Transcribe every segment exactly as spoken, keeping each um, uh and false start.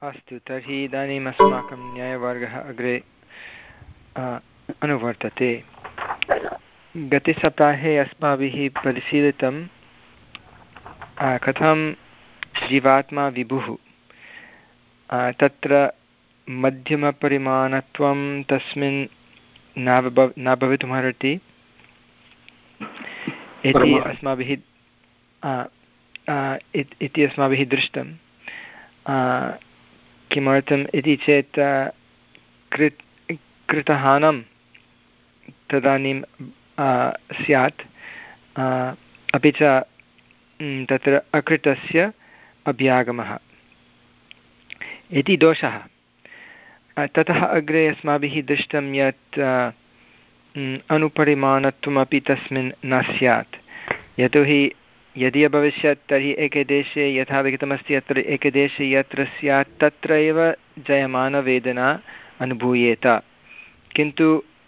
अस्तु, तर्हि इदानीम् अस्माकं न्यायवर्गः अग्रे अनुवर्तते। गतसप्ताहे अस्माभिः परिशीलितं कथं जीवात्मा विभुः, तत्र मध्यमपरिमाणत्वं तस्मिन् न भव न भवितुमर्हति इति अस्माभिः इति अस्माभिः दृष्टं। किमर्थम् इति चेत् कृत् कृतहानं तदानीं स्यात्, अपि च तत्र अकृतस्य अभ्यागमः इति दोषः। ततः अग्रे अस्माभिः दृष्टं यत् अनुपरिमाणत्वमपि तस्मिन् न स्यात्, यतोहि यदि अभविष्यत् तर्हि एकदेशे यथा लिखितमस्ति अत्र एकदेशे यत्र स्यात् तत्रैव जयमानवेदना अनुभूयेत, किन्तु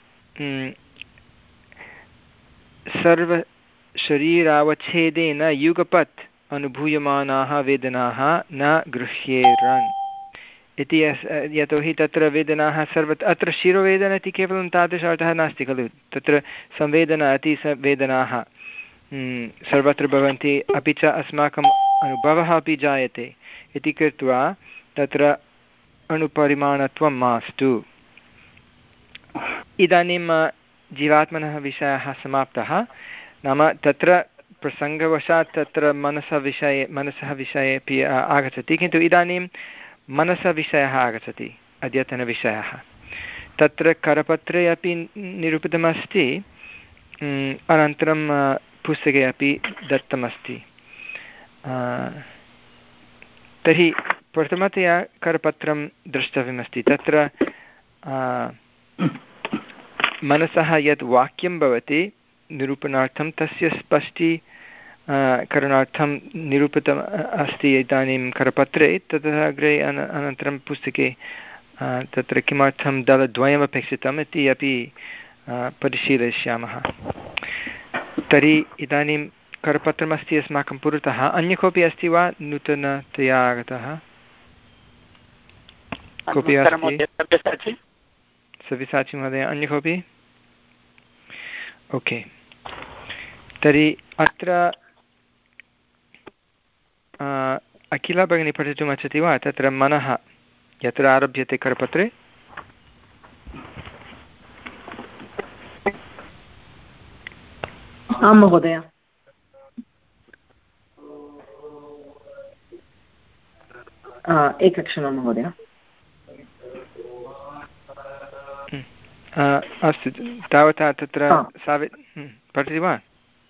सर्वशरीरावच्छेदेन युगपत् अनुभूयमानाः वेदनाः न गृह्येरन् इति, यतोहि तत्र वेदनाः सर्वत्र, अत्र शिरोवेदना इति केवलं तादृश अर्थः नास्ति खलु, तत्र संवेदना अति वेदनाः सर्वत्र भवन्ति, अपि च अस्माकम् अनुभवः अपि जायते इति कृत्वा तत्र अणुपरिमाणत्वं मास्तु। इदानीं जीवात्मनः विषयः समाप्तः, नाम तत्र प्रसङ्गवशात् तत्र मनसः विषये मनसः विषये अपि आगच्छति, किन्तु इदानीं मनसः विषयः आगच्छति, अद्यतनविषयः। तत्र करपत्रे अपि निरूपितमस्ति, अनन्तरं पुस्तके अपि दत्तमस्ति। तर्हि प्रथमतया करपत्रं द्रष्टव्यमस्ति। तत्र मनसः यत् वाक्यं भवति निरूपणार्थं तस्य स्पष्टी करणार्थं निरूपितम् अस्ति इदानीं करपत्रे, ततः अग्रे अन अनन्तरं पुस्तके तत्र किमर्थं दलद्वयमपेक्षितम् इति अपि परिशीलयिष्यामः। तर्हि इदानीं करपत्रमस्ति अस्माकं पुरतः। अन्य कोऽपि अस्ति वा नूतनतया आगतः? कोऽपि अस्ति? सव्यसाची महोदय, अन्य कोऽपि? ओके, तर्हि अत्र अखिला भगिनी पठितुम् इच्छति वा? तत्र मनः यत्र आरभ्यते करपत्रे। आं महोदय। एकक्षणं महोदय। अस्तु, तावता तत्र सावि पठति वा?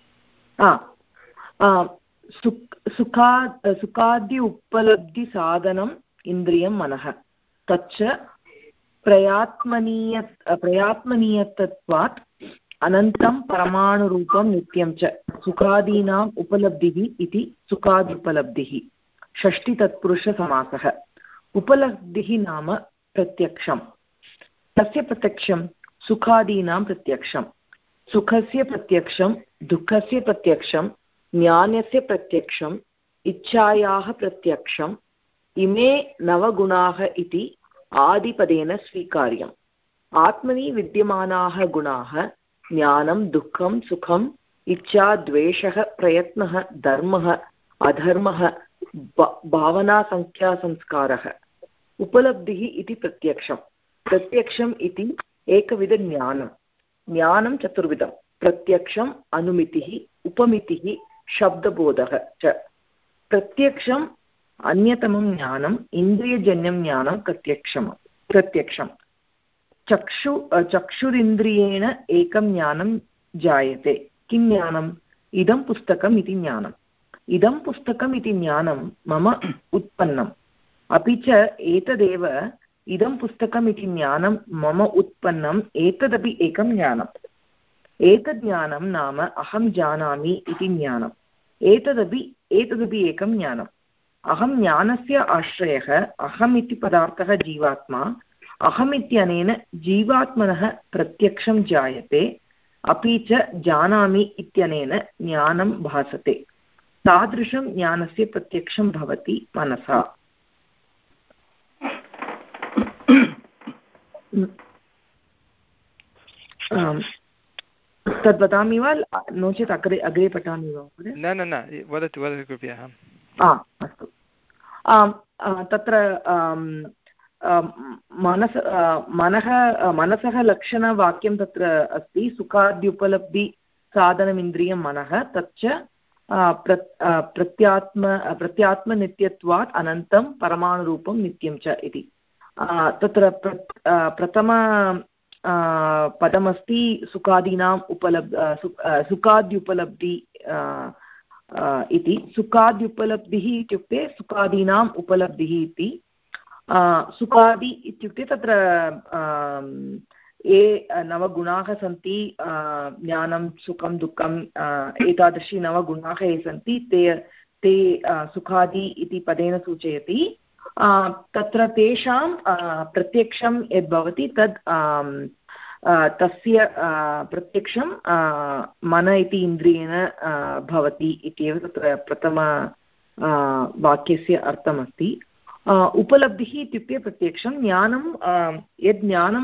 सुखा सुखादि उपलब्धिसाधनम् इन्द्रियं मनः, तच्च प्रयात्मनीय प्रयात्मनीयत्वात् अनन्तं परमाणुरूपं नित्यं च सुखादीनाम् उपलब्धिः इति सुखादुपलब्धिः। षष्टितत्पुरुषसमासः। उपलब्धिः नाम प्रत्यक्षं। तस्य प्रत्यक्षं सुखादीनां प्रत्यक्षं, सुखस्य प्रत्यक्षं, दुःखस्य प्रत्यक्षं, ज्ञानस्य प्रत्यक्षं, इच्छायाः प्रत्यक्षम्, इमे नवगुणाः इति आदिपदेन स्वीकार्यम्। आत्मनि विद्यमानाः गुणाः ज्ञानं, दुःखं, सुखम्, इच्छा, द्वेषः, प्रयत्नः, धर्मः, अधर्मः, भावनासंख्यासंस्कारः। उपलब्धिः इति प्रत्यक्षं। प्रत्यक्षम् इति एकविधज्ञानं, ज्ञानं चतुर्विधं, प्रत्यक्षम्, अनुमितिः, उपमितिः, शब्दबोधः च। प्रत्यक्षम् अन्यतमं ज्ञानम्, इन्द्रियजन्यं ज्ञानं प्रत्यक्षं प्रत्यक्षं चक्षु चक्षुरिन्द्रियेण एकं ज्ञानं जायते। किं ज्ञानम्? इदं पुस्तकम् इति ज्ञानम्। इदं पुस्तकम् इति ज्ञानं मम उत्पन्नम्, अपि च एतदेव इदं पुस्तकम् इति ज्ञानं मम उत्पन्नम्, एतदपि एकं ज्ञानम्। एतद् ज्ञानं नाम अहं जानामि इति ज्ञानम्। एतदपि एतदपि एकं ज्ञानम्। अहं ज्ञानस्य आश्रयः। अहम् इति पदार्थः जीवात्मा। अहम् इत्यनेन जीवात्मनः प्रत्यक्षं जायते, अपि च जानामि इत्यनेन ज्ञानं भासते। तादृशं ज्ञानस्य प्रत्यक्षं भवति मनसा। तद् वदामि वा नो चेत् अग्रे अग्रे पठामि वा? न न न वदतु वदतु कृपया। अस्तु। तत्र मनस मनः मनसः लक्षणवाक्यं तत्र अस्ति सुखाद्युपलब्धिसाधनमिन्द्रियं मनः तच्च प्रत्यात्म प्रत्यात्मनित्यत्वात् अनन्तं परमाणुरूपं नित्यं च इति। तत्र प्रथम पदमस्ति सुखादीनाम् उपलब् सुखाद्युपलब्धि इति। सुखाद्युपलब्धिः इत्युक्ते सुखादीनाम् उपलब्धिः इति। सुखादि इत्युक्ते तत्र ये नवगुणाः सन्ति, ज्ञानं सुखं दुःखम् एतादृशी नवगुणाः ये सन्ति ते ते सुखादि इति पदेन सूचयति। तत्र तेषां प्रत्यक्षं यद्भवति तद् तस्य प्रत्यक्षं मन इति इन्द्रियेण भवति इत्येव तत्र प्रथम वाक्यस्य अर्थमस्ति। उपलब्धिः इत्युक्ते प्रत्यक्षं ज्ञानं यद् ज्ञानं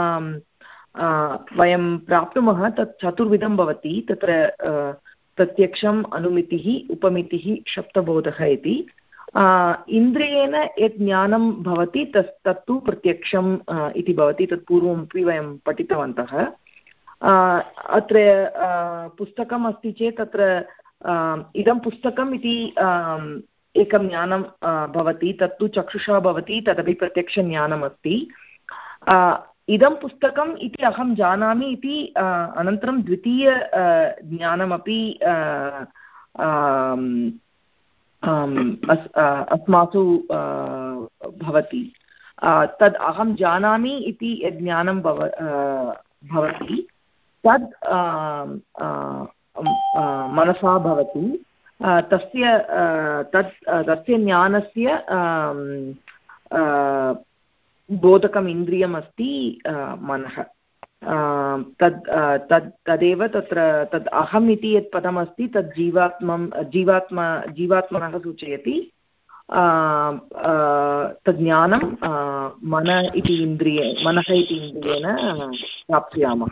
वयं प्राप्नुमः तत् चतुर्विधं भवति। तत्र प्रत्यक्षम्, अनुमितिः, उपमितिः, शब्दबोधः इति। इन्द्रियेण यत् ज्ञानं भवति तस् तत्तु प्रत्यक्षम् इति भवति। तत् पूर्वमपि वयं पठितवन्तः। अत्र पुस्तकम् अस्ति चेत् तत्र इदं पुस्तकम् इति एकं ज्ञानं भवति, तत्तु चक्षुषा भवति, तदपि प्रत्यक्षज्ञानमस्ति। इदं पुस्तकम् इति अहं जानामि इति अनन्तरं द्वितीय ज्ञानमपि अस्मासु भवति। तद् अहं जानामि इति यद् ज्ञानं भव भवति तद् मनसा भवति। तस्य तत् तस्य ज्ञानस्य बोधकम् इन्द्रियमस्ति मनः। तद् तद् तदेव तत्र तद् अहम् इति यत् पदमस्ति तद् जीवात्मं जीवात्मा जीवात्मनः सूचयति। तद् ज्ञानं मन इति इन्द्रिये मनः इति इन्द्रियेण प्राप्स्यामः।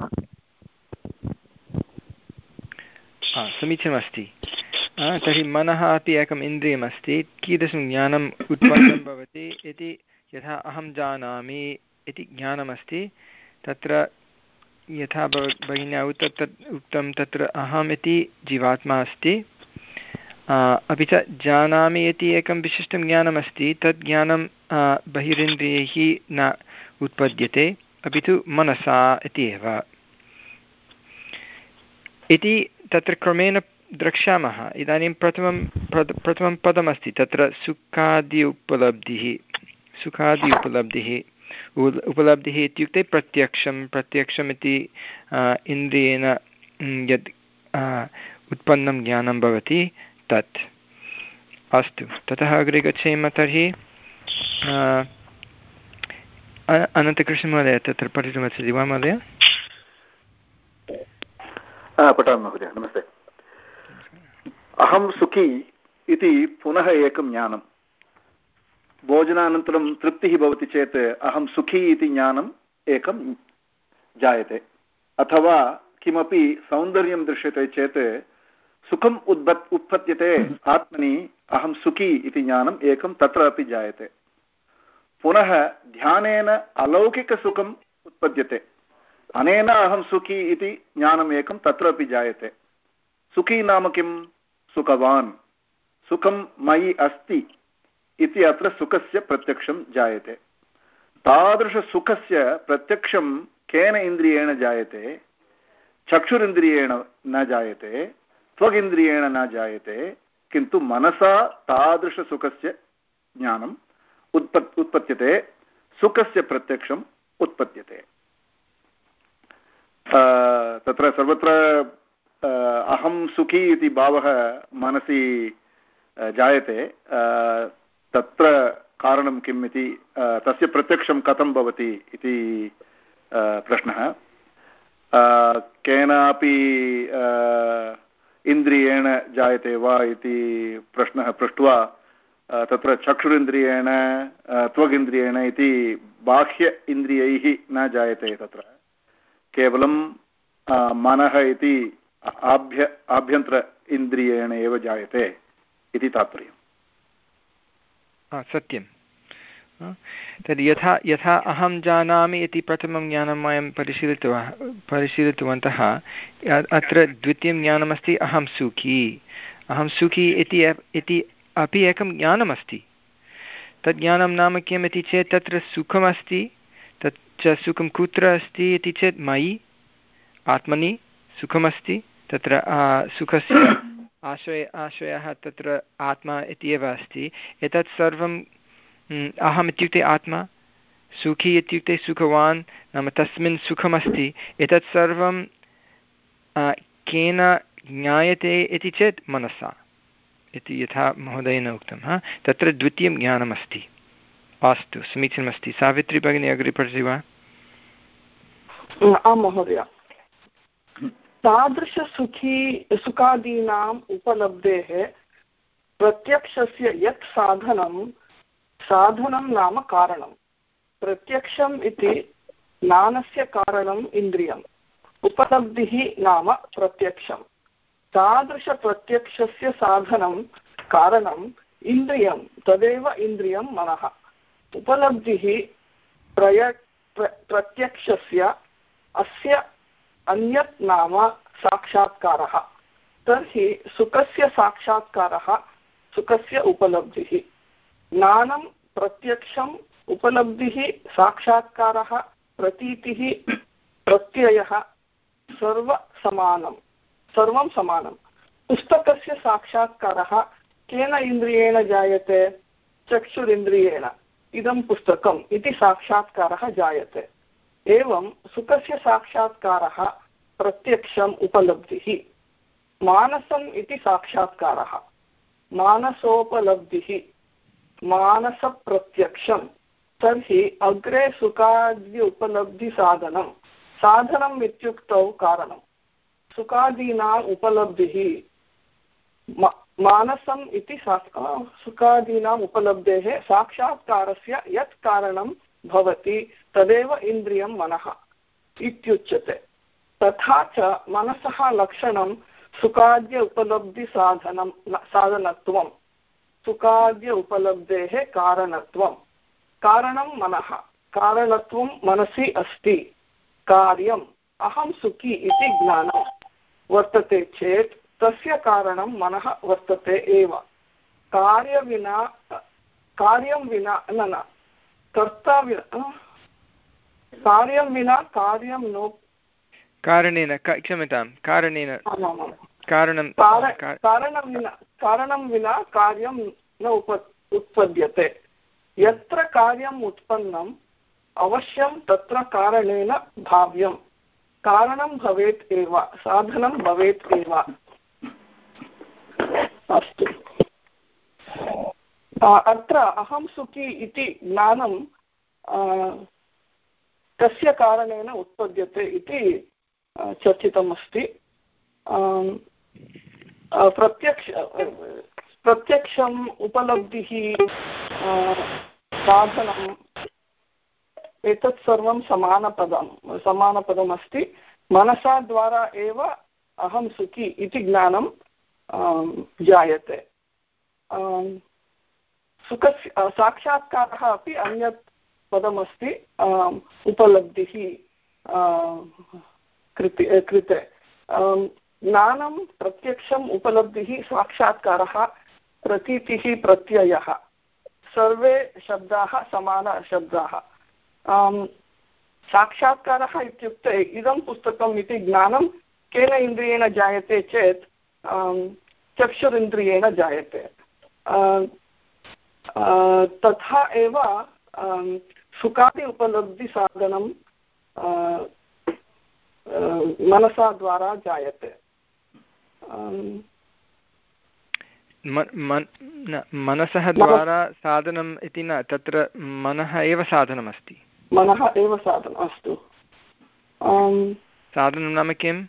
समीचीनमस्ति। तर्हि मनः अपि एकम् इन्द्रियमस्ति। कीदृशं ज्ञानम् उत्पन्नं भवति इति यथा अहं जानामि इति ज्ञानमस्ति। तत्र यथा भगिन्या उक्तं तत्र अहम् इति जीवात्मा अस्ति। अपि च जानामि इति एकं विशिष्टं ज्ञानमस्ति। तद् ज्ञानं बहिरिन्द्रियैः न उत्पद्यते, अपि तु मनसा इति एव इति तत्र क्रमेण द्रक्ष्यामः। इदानीं प्रथमं प्रथमं पदमस्ति तत्र सुखादि उपलब्धिः। सुखादि उपलब्धिः उपलब्धिः इत्युक्ते प्रत्यक्षं प्रत्यक्षम् इति इन्द्रियेण यद् उत्पन्नं ज्ञानं भवति तत्। अस्तु, ततः अग्रे गच्छेम। तर्हि अनन्तकृष्णमहोदय तत्र पठितुमस्ति वा महोदय? पठामि महोदय। नमस्ते। अहं सुखी इति पुनः एकं ज्ञानं। भोजनानन्तरं तृप्तिः भवति चेत् अहं सुखी इति ज्ञानम् एकं जायते। अथवा किमपि सौन्दर्यं दृश्यते चेत् सुखम् उद्भत् उत्पद्यते आत्मनि, अहं सुखी इति ज्ञानम् एकं तत्र अपि जायते। पुनः ध्यानेन अलौकिकसुखम् उत्पद्यते, अनेन अहं सुखी इति ज्ञानम् एकं तत्र अपि जायते। सुखी नाम किं? सुखवान्, सुखं मयि अस्ति इति अत्र सुखस्य प्रत्यक्षं जायते। तादृशसुखस्य प्रत्यक्षं केन इन्द्रियेण जायते? चक्षुरिन्द्रियेण न जायते, त्वगिन्द्रियेण न जायते, किन्तु मनसा तादृशसुखस्य ज्ञानम् उत्पत् उत्पद्यते, सुखस्य प्रत्यक्षम् उत्पद्यते। तत्र सर्वत्र अहं सुखी इति भावः मनसि जायते। तत्र कारणं किम् इति, तस्य प्रत्यक्षं कथं भवति इति प्रश्नः। केनापि इन्द्रियेण जायते वा इति प्रश्नः पृष्ट्वा तत्र चक्षुरिन्द्रियेण त्वगिन्द्रियेण इति बाह्य इन्द्रियैः न जायते तत्र केवलं मनः इति आभ्य आभ्यन्तर इन्द्रियेण एव जायते इति तात्पर्यम्। सत्यं तद् यथा यथा अहं जानामि इति प्रथमं ज्ञानं वयं परिशीलितवः परिशीलितवन्तः अत्र द्वितीयं ज्ञानमस्ति अहं सुखी अहं सुखी इति इति अपि एकं ज्ञानमस्ति। तद् ज्ञानं नाम किम् इति चेत् तत्र सुखमस्ति तत् च सुखं कुत्र अस्ति इति चेत् मयि आत्मनि सुखमस्ति तत्र सुखस्य आश्रय आश्रयः तत्र आत्मा इत्येव अस्ति। एतत् सर्वं अहम् इत्युक्ते आत्मा सुखी इत्युक्ते सुखवान् नाम तस्मिन् सुखमस्ति। एतत् सर्वं केन ज्ञायते इति चेत् मनसा इति यथा महोदयेन उक्तं हा तत्र द्वितीयं ज्ञानमस्ति। अस्तु समीचीनमस्ति। सावित्री भगिनी अग्रे पठति वा? आं महोदय। तादृशसुखी सुखादीनाम् उपलब्धेः प्रत्यक्षस्य यत् साधनं साधनं नाम कारणं। प्रत्यक्षम् इति ज्ञानस्य कारणम् इन्द्रियम्, उपलब्धिः नाम प्रत्यक्षम्। तादृशप्रत्यक्षस्य साधनं कारणम् इन्द्रियं, तदेव इन्द्रियं मनः। उपलब्धिः प्रय प्रत्यक्षस्य अस्य अन्यत् नाम साक्षात्कारः। तर्हि सुखस्य साक्षात्कारः सुखस्य उपलब्धिः। ज्ञानं प्रत्यक्षम्, उपलब्धिः साक्षात्कारः, प्रतीतिः प्रत्ययः सर्वसमानं सर्वं समानं। पुस्तकस्य साक्षात्कारः केन इन्द्रियेण जायते? चक्षुरिन्द्रियेण। इदं पुस्तकम् इति साक्षात्कारः जायते। एवं सुखस्य साक्षात्कारः प्रत्यक्षम्, उपलब्धिः। मानसम् इति साक्षात्कारः, मानसोपलब्धिः, मानसप्रत्यक्षम्। तर्हि अग्रे सुखादि उपलब्धिसाधनं। साधनम् इत्युक्तौ कारणं। सुखादीनाम् उपलब्धिः मानसम् इति सुखादीनाम् उपलब्धेः साक्षात्कारस्य यत् कारणं भवति तदेव इन्द्रियं मनः इत्युच्यते। तथा च मनसः लक्षणं सुखाद्य उपलब्धिसाधनं साधनत्वं, सुखाद्य उपलब्धेः कारणत्वं। कारणं मनः, कारणत्वं मनसि अस्ति। कार्यम् अहं सुखी इति ज्ञानं वर्तते चेत् तस्य कारणं मनः वर्तते एव। कार्यविना कार्यं विना न न कर्ता विना कार्यं विना कार्यं नो कारणेन क्षम्यतां कारणेन कारणं कारणं विना कारणं विना कार्यं न उप उत्पद्यते। यत्र कार्यम् उत्पन्नम् अवश्यं तत्र कारणेन भाव्यं। कारणं भवेत् एव, साधनं भवेत् एव। अस्तु, अत्र अहं सुखी इति ज्ञानं कस्य कारणेन उत्पद्यते इति चर्चितमस्ति। प्रत्यक्ष प्रत्यक्षम्, उपलब्धिः, साधनम् एतत् सर्वं समानपदं समानपदमस्ति। मनसा द्वारा एव अहं सुखी इति ज्ञानं जायते। सुखस्य साक्षात्कारः अपि अन्यत् पदमस्ति उपलब्धिः कृते कृते। ज्ञानं प्रत्यक्षम्, उपलब्धिः साक्षात्कारः, प्रतीतिः प्रत्ययः सर्वे शब्दाः समानशब्दाः। साक्षात्कारः इत्युक्ते इदं पुस्तकम् इति ज्ञानं केन इन्द्रियेण जायते चेत् चक्षुरिन्द्रियेण जायते। तथा एव सुखादि उपलब्धिसाधनं मनसा द्वारा जायते। मनसः द्वारा साधनम् इति न, तत्र मनः एव साधनमस्ति। मनः एव साधनम्। अस्तु, साधनं नाम किम्?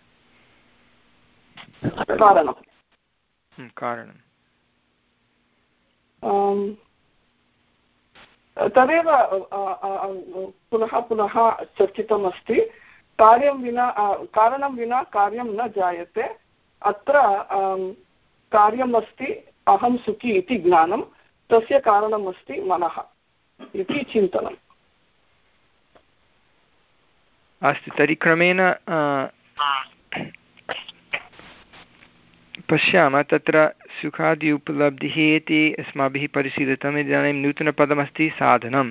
कारणं। कारणं तदेव पुनः पुनः चर्चितमस्ति। कार्यं विना कारणं विना कार्यं न जायते। अत्र कार्यम् अस्ति अहं सुखी इति ज्ञानं, तस्य कारणम् अस्ति मनः इति चिन्तनम्। अस्तु, तर्हि क्रमेण पश्यामः। तत्र सुखादि उपलब्धिः इति अस्माभिः परिशीलितम्। इदानीं नूतनपदमस्ति साधनं।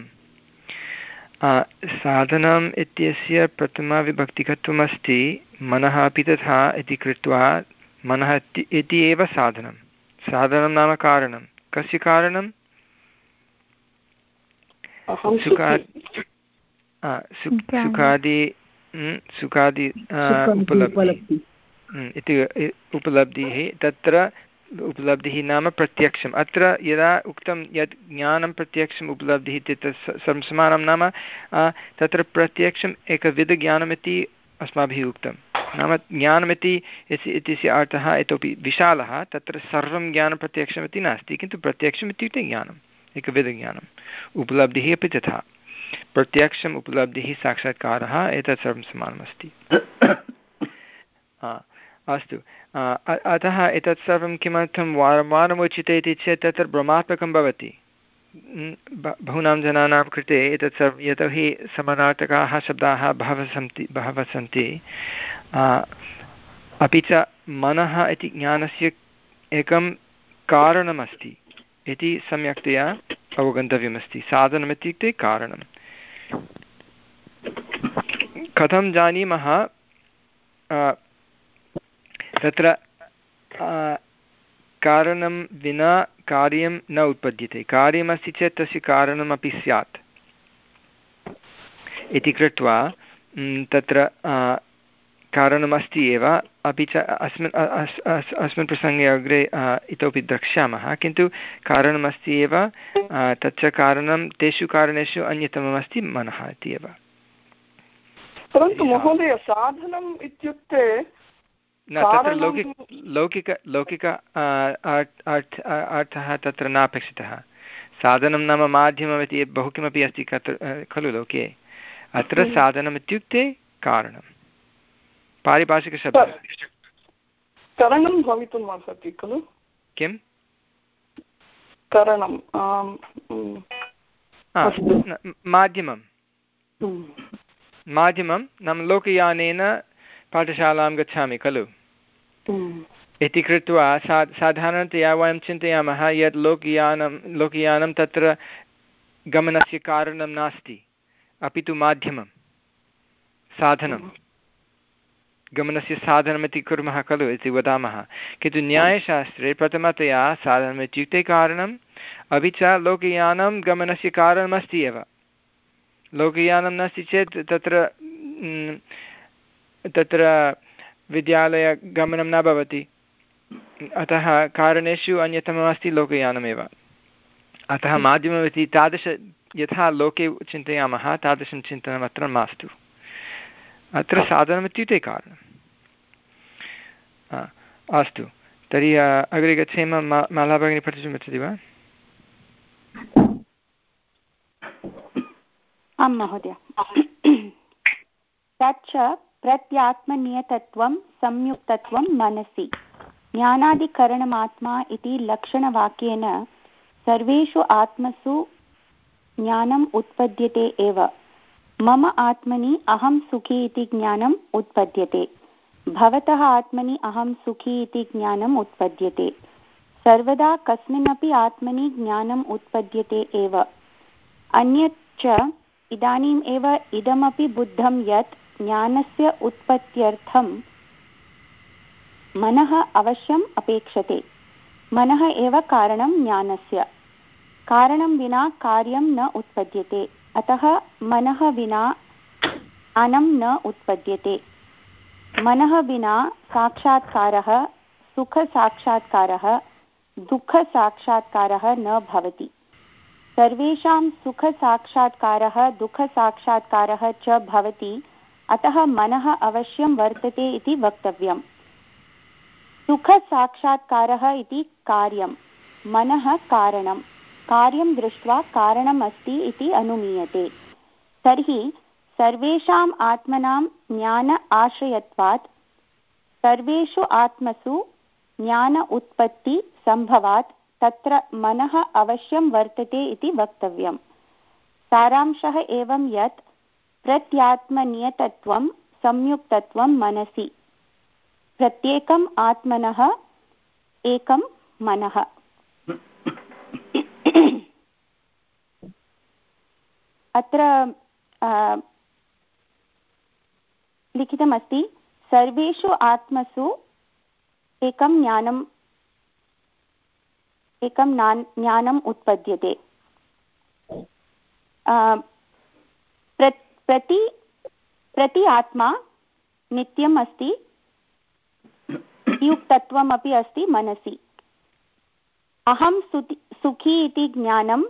साधनम् इत्यस्य प्रथमाविभक्तिकत्वमस्ति मनः अपि तथा इति कृत्वा मनः इति एव साधनं। साधनं नाम कारणं। कस्य कारणं? सुखादि सुखादि उपलब्धिः इति उपलब्धिः। तत्र उपलब्धिः नाम प्रत्यक्षम्। अत्र यदा उक्तं यत् ज्ञानं प्रत्यक्षम् उपलब्धिः इति समानं नाम तत्र प्रत्यक्षम् एकविधज्ञानमिति अस्माभिः उक्तं। नाम ज्ञानमिति इत्यस्य अर्थः इतोपि विशालः। तत्र सर्वं ज्ञानं प्रत्यक्षमिति नास्ति, किन्तु प्रत्यक्षम् इत्युक्ते ज्ञानम्, एकविधज्ञानम्। उपलब्धिः अपि तथा, प्रत्यक्षम् उपलब्धिः साक्षात्कारः, एतत् सर्वं समानमस्ति। अस्तु, अतः एतत् सर्वं किमर्थं वारं वारम् उच्यते इति चेत् तत्र भ्रमात्मकं भवति बहूनां जनानां कृते। एतत् सर्वं यतोहि समानार्थकाः शब्दाः बहवः सन्ति बहवः सन्ति अपि च मनः इति ज्ञानस्य एकं कारणमस्ति इति सम्यक्तया अवगन्तव्यमस्ति। साधनमित्युक्ते कारणं। कथं जानीमः? तत्र कारणं विना कार्यं न उत्पद्यते। कार्यमस्ति चेत् तस्य कारणमपि स्यात् इति कृत्वा तत्र कारणमस्ति एव। अपि च अस्मिन् अस्मिन् प्रसङ्गे अग्रे इतोपि द्रक्ष्यामः, किन्तु कारणमस्ति एव। तच्च कारणं तेषु कारणेषु अन्यतममस्ति मनः इति एव। परन्तु महोदय, साधनम् इत्युक्ते न, तत्र लौकिक लौकिक लौकिक अर्थः तत्र नापेक्षितः। साधनं नाम माध्यममिति बहु किमपि अस्ति खलु लोके। अत्र साधनम् इत्युक्ते कारणं, पारिभाषिकशब्दः। करणं भवितुम् अर्हति खलु? किं करणं? माध्यमं। माध्यमं नाम लोकयानेन पाठशालां गच्छामि खलु इति कृत्वा सा साधारणतया वयं चिन्तयामः यत् लोकयानं लोकयानं तत्र गमनस्य कारणं नास्ति, अपि तु माध्यमं, साधनं, गमनस्य साधनमिति कुर्मः खलु इति वदामः। किन्तु न्यायशास्त्रे प्रथमतया साधनम् इत्युक्ते कारणम्, अपि च लोकयानं गमनस्य कारणमस्ति एव। लोकयानं नास्ति चेत् तत्र तत्र विद्यालयगमनं न भवति। अतः कारणेषु अन्यतममस्ति लोकयानमेव। अतः माध्यममिति तादृश यथा लोके चिन्तयामः तादृशं चिन्तनम् अत्र मास्तु। अत्र साधनमित्युक्ते कारणम्। अस्तु, तर्हि अग्रे गच्छेम। माला भगिनी पठितुम् इच्छति वा? आं महोदय। तच्च प्रत्यात्मनियतत्वं संयुक्तत्वं मनसि ज्ञानादिकरणमात्मा इति लक्षणवाक्येन सर्वेषु आत्मसु ज्ञानम् उत्पद्यते एव। मम आत्मनि अहं सुखी इति ज्ञानम् उत्पद्यते। भवतः आत्मनि अहं सुखी इति ज्ञानम् उत्पद्यते। सर्वदा कस्मिन्नपि आत्मनि ज्ञानम् उत्पद्यते एव। अन्यच्च इदानीम् एव इदमपि बुद्धं यत् ज्ञानस्य उत्पत्त्यर्थं मनः अवश्यम् अपेक्षते। मनः एव कारणं ज्ञानस्य। कारणं विना कार्यं न उत्पद्यते। अतः मनः विना ज्ञानं न उत्पद्यते। मनः विना साक्षात्कारः, सुखसाक्षात्कारः, दुःखसाक्षात्कारः न भवति। सर्वेषां सुखसाक्षात्कारः दुःखसाक्षात्कारः च भवति। अतः मनः अवश्यं वर्तते इति वक्तव्यम्। सुखसाक्षात्कारः इति कार्यं, मनः कारणं। कार्यं दृष्ट्वा कारणम् अस्ति इति अनुमीयते। तर्हि सर्वेषाम् आत्मनां ज्ञान आश्रयत्वात् सर्वेषु आत्मसु ज्ञान उत्पत्ति सम्भवात् तत्र मनः अवश्यं वर्तते इति वक्तव्यम्। सारांशः एवं यत् प्रत्यात्मनियतत्वं संयुक्तत्वं मनसि, प्रत्येकम् आत्मनः एकं मनः। अत्र लिखितमस्ति सर्वेषु आत्मसु एकं ज्ञानम् एकं ज्ञानम् उत्पद्यते। प्रति प्रति आत्मा नित्यम् अस्ति, युक्तत्वमपि अस्ति मनसि। अहं सुखी इति ज्ञानम्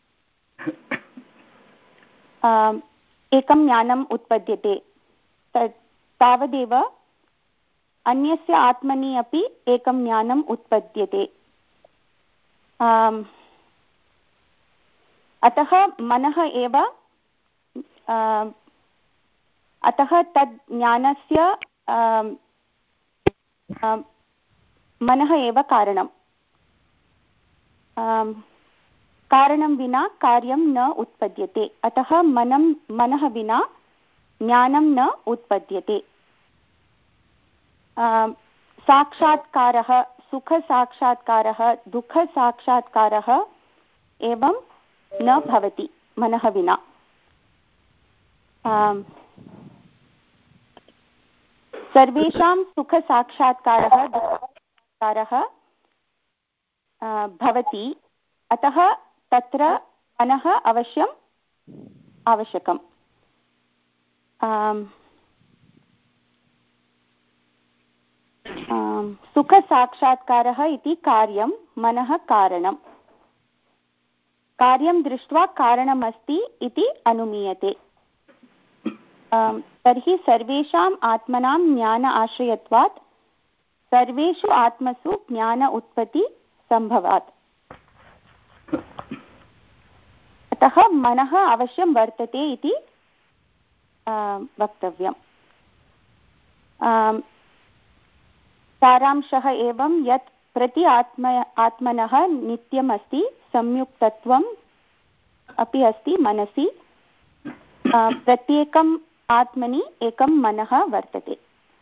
एकं ज्ञानम् उत्पद्यते। तावदेव अन्यस्य आत्मनि अपि एकं ज्ञानम् उत्पद्यते। अतः मनः एव अतः तद् ज्ञानस्य मनः एव कारणम्। कारणं विना कार्यं न उत्पद्यते, अतः मनम् मनः विना ज्ञानं न उत्पद्यते। साक्षात्कारः, सुखसाक्षात्कारः, दुःखसाक्षात्कारः एवं न भवति मनः विना। सर्वेषां सुखसाक्षात्कारः दुःखसाक्षात्कारः भवति, अतः तत्र मनः अवश्यम् आवश्यकम्। सुखसाक्षात्कारः इति कार्यं, मनः कारणं। कार्यं दृष्ट्वा कारणमस्ति इति अनुमीयते। तर्हि सर्वेषाम् आत्मनां ज्ञान आश्रयत्वात् सर्वेषु आत्मसु ज्ञान उत्पत्ति सम्भवात्। अतः मनः अवश्यं वर्तते इति वक्तव्यम्। सारांशः एवं यत् प्रति आत्म आत्मनः नित्यम् अस्ति, संयुक्तत्वम् अपि अस्ति मनसि। प्रत्येकम् आत्मनि एकं मनः वर्तते।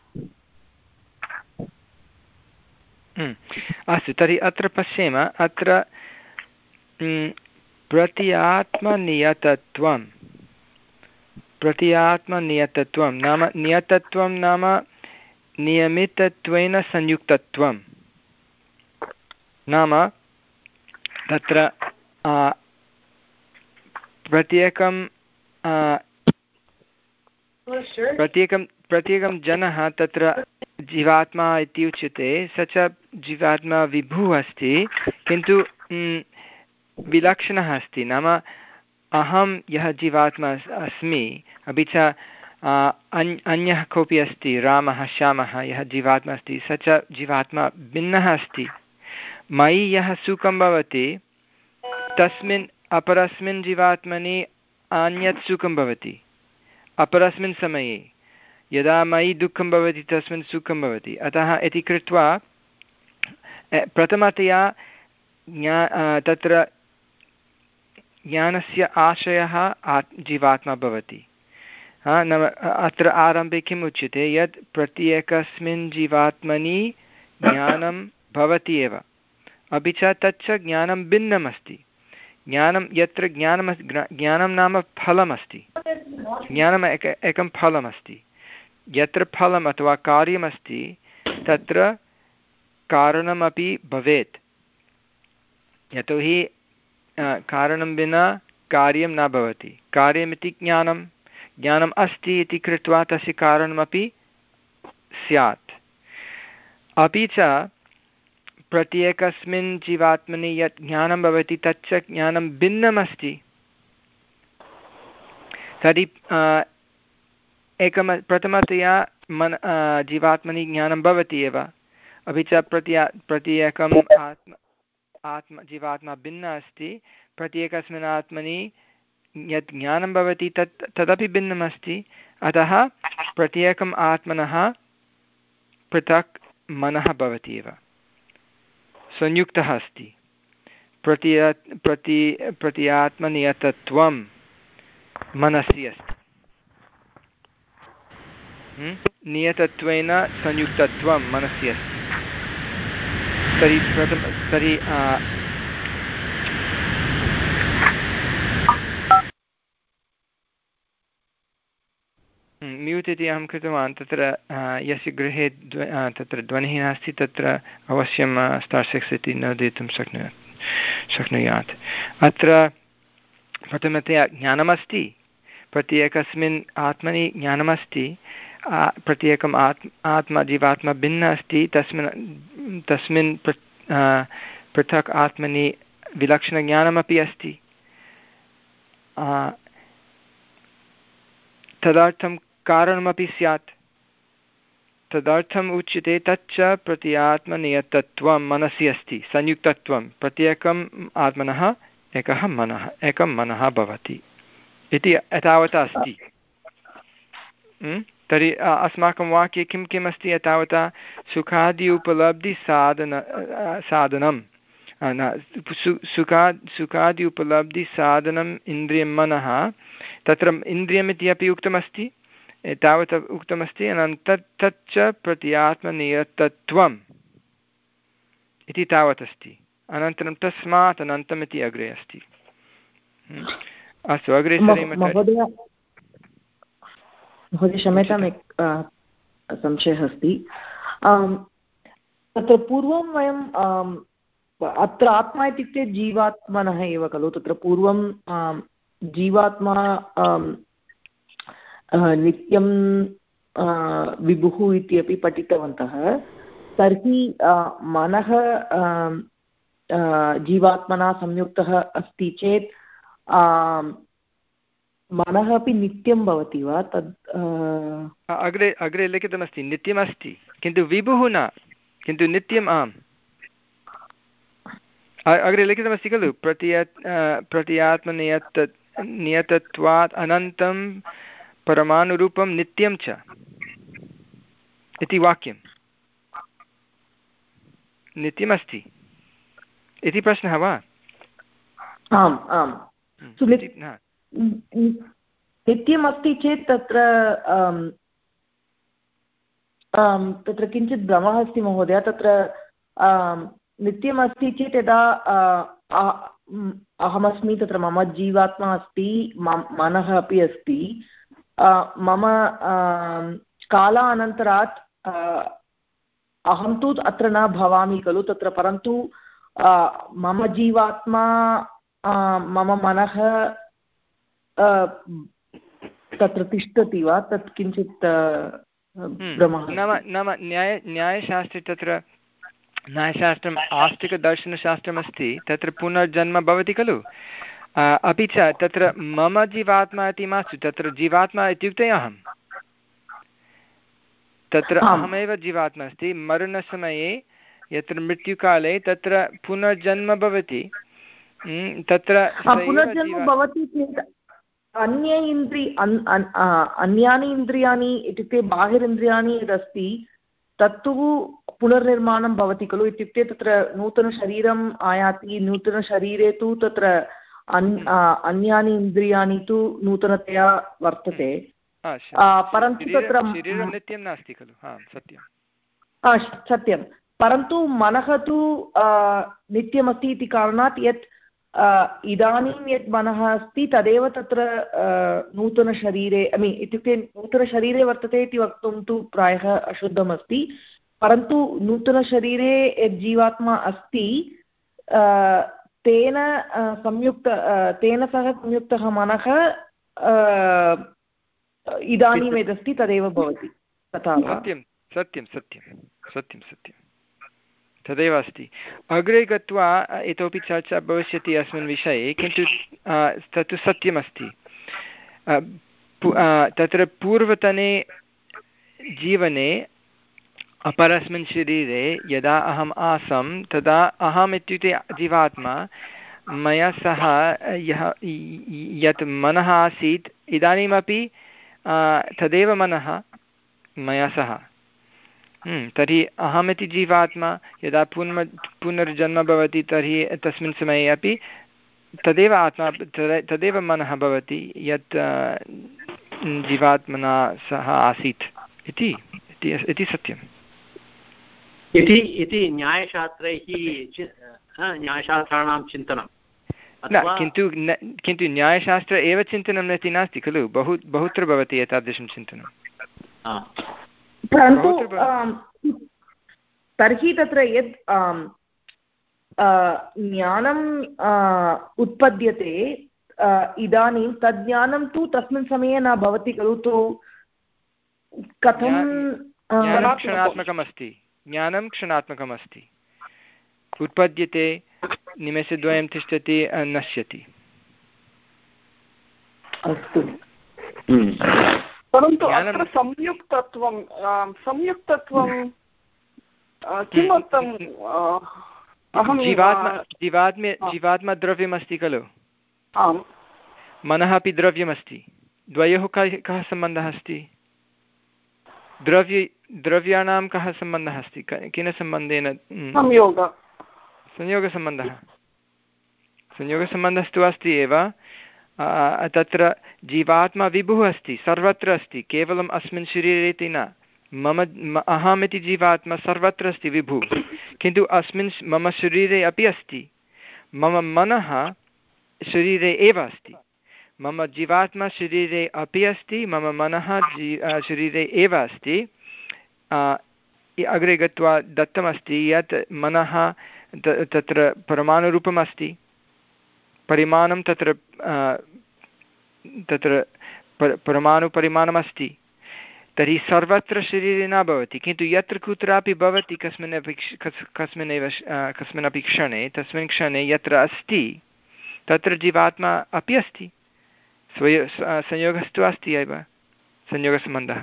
अस्तु, तर्हि अत्र पश्येम। अत्र प्रत्यात्मनियतत्वं प्रत्यात्मनियतत्वं नाम नियतत्वं नाम नियमितत्वेन संयुक्तत्वं। नाम तत्र प्रत्येकं प्रत्येकं प्रत्येकं जनः तत्र जीवात्मा इति उच्यते। स च जीवात्मा विभुः अस्ति, किन्तु विलक्षणः अस्ति। नाम अहं यः जीवात्मा अस्मि, अपि च अन्यः कोऽपि अस्ति, रामः श्यामः, यः जीवात्मा अस्ति, स च जीवात्मा भिन्नः अस्ति। मयि यः सुखं भवति तस्मिन् अपरस्मिन् जीवात्मनि अन्यत् सुखं भवति। अपरस्मिन् समये यदा मयि दुःखं भवति तस्मिन् सुखं भवति। अतः इति कृत्वा प्रथमतया ज्ञा तत्र ज्ञानस्य आशयः आत् जीवात्मा भवति। नाम अत्र आरम्भे किम् उच्यते, यत् प्रत्येकस्मिन् जीवात्मनि ज्ञानं भवति एव, अपि च तच्च ज्ञानं भिन्नम् अस्ति। ज्ञानं यत्र ज्ञानम् ज्ञानं नाम फलमस्ति। ज्ञानम् एक एकं फलमस्ति। यत्र फलम् अथवा कार्यमस्ति तत्र कारणमपि भवेत्। यतोहि कारणं विना कार्यं न भवति। कार्यमिति ज्ञानं, ज्ञानम् अस्ति इति कृत्वा तस्य कारणमपि स्यात्। अपि च प्रत्येकस्मिन् जीवात्मनि यत् ज्ञानं भवति तच्च ज्ञानं भिन्नमस्ति। तर्हि एकं प्रथमतया मन जीवात्मनि ज्ञानं भवति एव, अपि च प्रत्या प्रत्येकम् आत्म आत्मा जीवात्मा भिन्ना अस्ति, प्रत्येकस्मिन् आत्मनि यत् ज्ञानं भवति तत् तदपि भिन्नमस्ति। अतः प्रत्येकम् आत्मनः पृथक् मनः भवति एव, संयुक्तः अस्ति। प्रति प्रति प्रति आत्मनियतत्वं मनसि अस्ति, नियतत्वेन संयुक्तत्वं मनसि अस्ति। तर्हि प्रथम तर्हि म्यूट् इति अहं कृतवान्। तत्र यस्य गृहे द्व तत्र ध्वनिः नास्ति तत्र अवश्यं स्टार् सिक्स् इति नोदयितुं शक्नुयात् शक्नुयात् अत्र प्रथमतया ज्ञानमस्ति, प्रत्येकस्मिन् आत्मनि ज्ञानमस्ति, प्रत्येकम् आत्म आत्मा जीवात्मा भिन्न अस्ति, तस्मिन् तस्मिन् पृथक् आत्मनि विलक्षणज्ञानमपि अस्ति। तदर्थं कारणमपि स्यात्, तदर्थम् उच्यते तच्च प्रत्यात्मनियतत्वं मनसि अस्ति, संयुक्तत्वं। प्रत्येकम् आत्मनः एकः मनः एकं मनः भवति इति एतावता अस्ति। तर्हि अस्माकं वाक्ये किं किम् अस्ति एतावता? सुखादि उपलब्धिसाधन साधनं सुखा सुखादि उपलब्धिसाधनम् इन्द्रियं मनः। तत्र इन्द्रियम् इति अपि उक्तमस्ति, तावत् उक्तमस्ति। अनन्तरं तच्च प्रत्यात्मनियतत्वम् इति तावत् अस्ति। अनन्तरं तस्मात् अनन्तम् इति अग्रे अस्ति। अस्तु, अग्रे सरेम। महोदय क्षम्यताम्, एकः संशयः अस्ति। तत्र पूर्वं वयं अत्र आत्मा इत्युक्ते जीवात्मनः एव खलु? तत्र पूर्वं जीवात्मा नित्यं विभुः इति अपि पठितवन्तः। तर्हि मनः जीवात्मना संयुक्तः अस्ति चेत् मनः अपि नित्यं भवति वा? तद् अग्रे अग्रे लिखितमस्ति, नित्यमस्ति किन्तु विभुः न, किन्तु नित्यम् आम्। अग्रे लिखितमस्ति खलु, प्रति प्रत्यात्मनियत नियतत्वात् अनन्तं परमाणुरूपं नित्यं च इति वाक्यं। नित्यमस्ति इति प्रश्नः वा? आम् आम्, नित्यमस्ति चेत् तत्र तत्र किञ्चित् भ्रमः अस्ति महोदय। तत्र नित्यमस्ति चेत् यदा अहमस्मि, तत्र मम जीवात्मा अस्ति, मनः अपि अस्ति, मम कालानन्तरात् अहं तु अत्र न भवामि खलु तत्र, परन्तु मम जीवात्मा मम मनः तत्र तिष्ठति वा? तत् किञ्चित् नाम नाम न्याय न्यायशास्त्रे तत्र न्यायशास्त्रम् आस्तिकदर्शनशास्त्रमस्ति, तत्र पुनर्जन्म भवति खलु। अपि च तत्र मम जीवात्मा इति मास्तु, तत्र जीवात्मा इत्युक्ते अहं, तत्र अहमेव जीवात्मा अस्ति। मरणसमये यत्र मृत्युकाले तत्र पुनर्जन्म भवति, तत्र पुनर्जन्म भवति चेत् अन्य इन्द्रि अन्यानि इन्द्रियाणि इत्युक्ते बाहिरिन्द्रियाणि यदस्ति तत्तु पुनर्निर्माणं भवति खलु। इत्युक्ते तत्र नूतनशरीरम् आयाति, नूतनशरीरे तु तत्र अन्यानि इन्द्रियाणि तु नूतनतया वर्तते, परन्तु तत्र नित्यं नास्ति खलु। सत्यं सत्यं, परन्तु मनः तु नित्यमस्ति इति कारणात् यत् इदानीं यत् मनः अस्ति तदेव तत्र नूतनशरीरे ऐ मीन् इत्युक्ते नूतनशरीरे वर्तते इति वक्तुं तु प्रायः अशुद्धमस्ति, परन्तु नूतनशरीरे यत् जीवात्मा अस्ति तेन संयुक्त तेन सह संयुक्तः मनः इदानीं यदस्ति तदेव भवति, तथा वा? सत्यं सत्यं सत्यं सत्यं सत्यं तदेव अस्ति। अग्रे गत्वा इतोपि चर्चा भविष्यति अस्मिन् विषये, किन्तु तत्तु सत्यमस्ति। तत्र पूर्वतने जीवने अपरस्मिन् शरीरे यदा अहम् आसं तदा अहम् इत्युक्ते जीवात्मा मया सह यः यत् मनः आसीत् इदानीमपि तदेव मनः मया सह। तर्हि अहमिति जीवात्मा यदा पुनः पुनर्जन्म भवति तर्हि तस्मिन् समये अपि तदेव आत्मा तदेव मनः भवति यत् जीवात्मना सह आसीत् इति इति सत्यम् इति इति न्यायशास्त्रैः न्यायशास्त्राणां चिन्तनं न किन्तु किन्तु न्यायशास्त्रे एव चिन्तनम् इति नास्ति खलु बहु बहुत्र भवति एतादृशं चिन्तनं। परन्तु तर्हि तत्र यत् ज्ञानम् उत्पद्यते इदानीं तद् ज्ञानं तु तस्मिन् समये न भवति खलु। तु कथं क्षणात्मकमस्ति ज्ञानं क्षणात्मकमस्ति उत्पद्यते निमेषद्वयं तिष्ठति नश्यति। अस्तु परन्तु अत्र संयुक्तत्वं संयुक्तत्वं किमर्थम् अहं जीवात्मा जीवात्मे जीवात्मा द्रव्यमस्ति खलु आम् मनः अपि द्रव्यमस्ति द्वयोः कः कः सम्बन्धः अस्ति द्रव्य द्रव्याणां कः सम्बन्धः अस्ति केन सम्बन्धेन संयोग संयोगसम्बन्धः संयोगसम्बन्धस्तु अस्ति एव तत्र जीवात्मा विभुः अस्ति सर्वत्र अस्ति केवलम् अस्मिन् शरीरे इति न मम अहमिति जीवात्मा सर्वत्र अस्ति विभुः किन्तु अस्मिन् मम शरीरे अपि अस्ति मम मनः शरीरे एव अस्ति मम जीवात्मा शरीरे अपि अस्ति मम मनः जी शरीरे एव अस्ति। अग्रे गत्वा दत्तमस्ति यत् मनः तत्र परमाणुरूपम् अस्ति परिमाणं तत्र तत्र परमाणुपरिमाणमस्ति तर्हि सर्वत्र शरीरे न भवति किन्तु यत्र कुत्रापि भवति कस्मिन्नपि कस्मिन्नेव कस्मिन्नपि क्षणे तस्मिन् क्षणे यत्र अस्ति तत्र जीवात्मा अपि अस्ति स्वय संयोगस्तु अस्ति एव संयोगसम्बन्धः।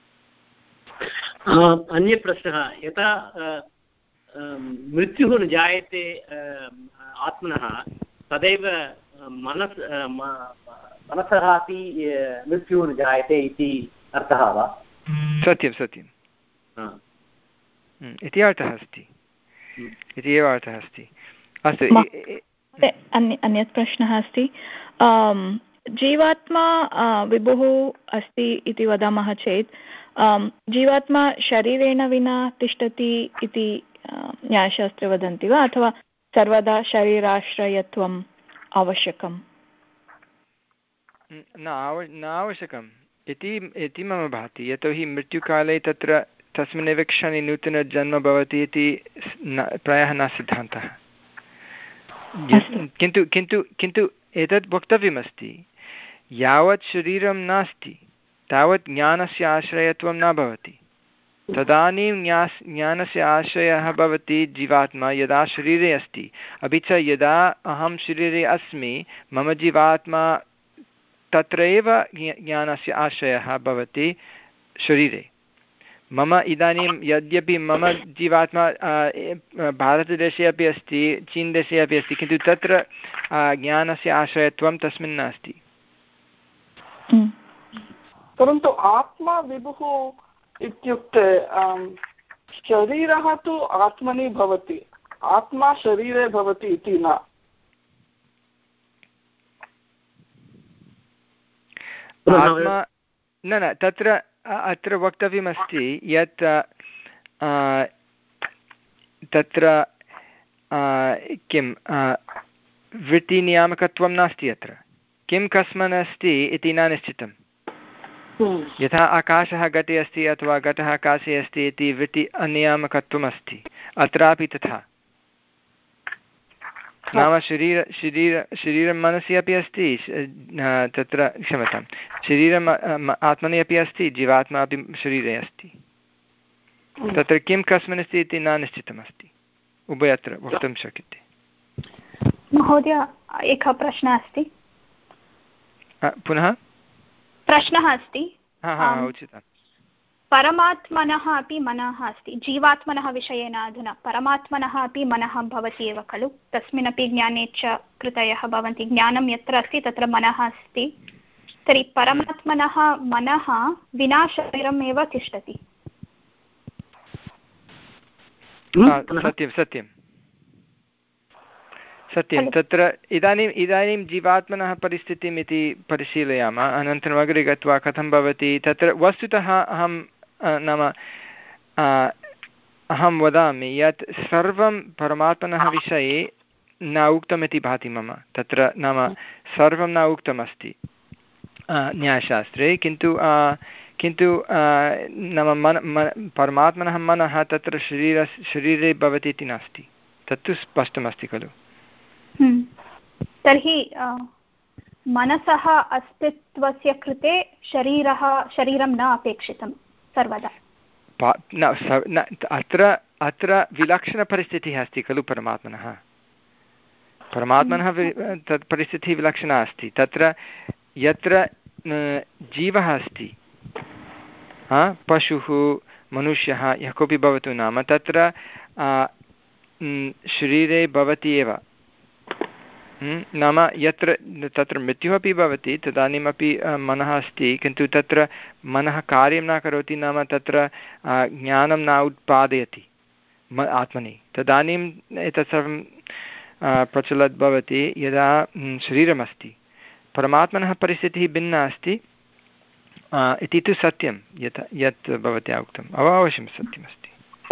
अन्य प्रश्नः यथा मृत्युः न जायते आत्मनः तदैव मनस् मनसः अपि मृत्युः न जायते इति अर्थः वा? सत्यं सत्यम् इति अर्थः अस्ति इति एव अर्थः अस्ति। अस्तु अन्यत् प्रश्नः अस्ति जीवात्मा विभुः अस्ति इति वदामः चेत् जीवात्मा शरीरेण विना तिष्ठति इति न्यायशास्त्रे वदन्ति वा अथवा सर्वदा शरीराश्रयत्वम् आवश्यकं? न आव न आवश्यकम् इति इति मम भाति यतोहि मृत्युकाले तत्र तस्मिन्नेव क्षणे नूतनजन्म भवति इति प्रायः न सिद्धान्तः। किन्तु किन्तु किन्तु एतत् वक्तव्यमस्ति यावत् शरीरं नास्ति तावत् ज्ञानस्य आश्रयत्वं न भवति तदानीं ज्ञास ज्ञानस्य आश्रयः भवति जीवात्मा यदा शरीरे अस्ति अपि च यदा अहं शरीरे अस्मि मम जीवात्मा तत्रैव ज्ञानस्य आश्रयः भवति शरीरे। मम इदानीं यद्यपि मम जीवात्मा भारतदेशे अपि अस्ति चीन् देशे अपि अस्ति किन्तु तत्र ज्ञानस्य आश्रयत्वं तस्मिन् नास्ति। परन्तु आत्मा विभुः इत्युक्ते शरीरः तु आत्मनि भवति आत्मा शरीरे भवति इति न। आत्मा न न तत्र अत्र वक्तव्यमस्ति यत् तत्र किं वृत्तिनियामकत्वं नास्ति अत्र किं कस्मिन् अस्ति इति न निश्चितं। यथा आकाशः घटे अस्ति अथवा घटः आकाशे अस्ति इति वृत्ति अनियामकत्वम् अस्ति अत्रापि तथा नाम शरीर शरीर शरीरं मनसि अपि अस्ति तत्र क्षम्यतां शरीरम् आत्मनि अपि अस्ति जीवात्मा अपि शरीरे अस्ति तत्र किं कस्मिन् अस्ति इति न निश्चितमस्ति उभयत्र वक्तुं शक्यते। महोदय एकः प्रश्नः अस्ति पुनः प्रश्नः अस्ति हा हा उचितम् परमात्मनः अपि मनः अस्ति, जीवात्मनः विषयेन अधुना परमात्मनः अपि मनः भवति एव खलु, तस्मिन्नपि ज्ञाने च कृतयः भवन्ति, ज्ञानं यत्र अस्ति तत्र मनः अस्ति, तर्हि परमात्मनः मनः विना शरीरम् एव तिष्ठति। सत्यं सत्यं सत्यं तत्र इदानीम् इदानीं जीवात्मनः परिस्थितिम् इति परिशीलयामः, अनन्तरम् अग्रे गत्वा कथं भवति तत्र वस्तुतः अहं नाम अहं वदामि यत् सर्वं परमात्मनः विषये न उक्तमिति भाति मम, तत्र नाम सर्वं न उक्तमस्ति न्यायशास्त्रे, किन्तु किन्तु नाम मन परमात्मनः मनः तत्र शरीर शरीरे भवति इति नास्ति, तत्तु स्पष्टमस्ति खलु। तर्हि मनसः अस्तित्वस्य कृते शरीरः शरीरं न अपेक्षितं सर्वदा न अत्र अत्र विलक्षणपरिस्थितिः अस्ति खलु परमात्मनः परमात्मनः तत् परिस्थितिः विलक्षणा अस्ति, तत्र यत्र जीवः अस्ति पशुः मनुष्यः यः कोऽपि भवतु नाम तत्र शरीरे भवति एव, नाम यत्र तत्र मृत्युः अपि भवति तदानीमपि मनः अस्ति, किन्तु तत्र मनः कार्यं न करोति, नाम तत्र ज्ञानं न उत्पादयति आत्मनि, तदानीम् एतत् सर्वं प्रचलत् भवति यदा शरीरमस्ति। परमात्मनः परिस्थितिः भिन्ना अस्ति इति तु सत्यं, यत् यत् भवत्या उक्तम् अवश्यं सत्यमस्ति।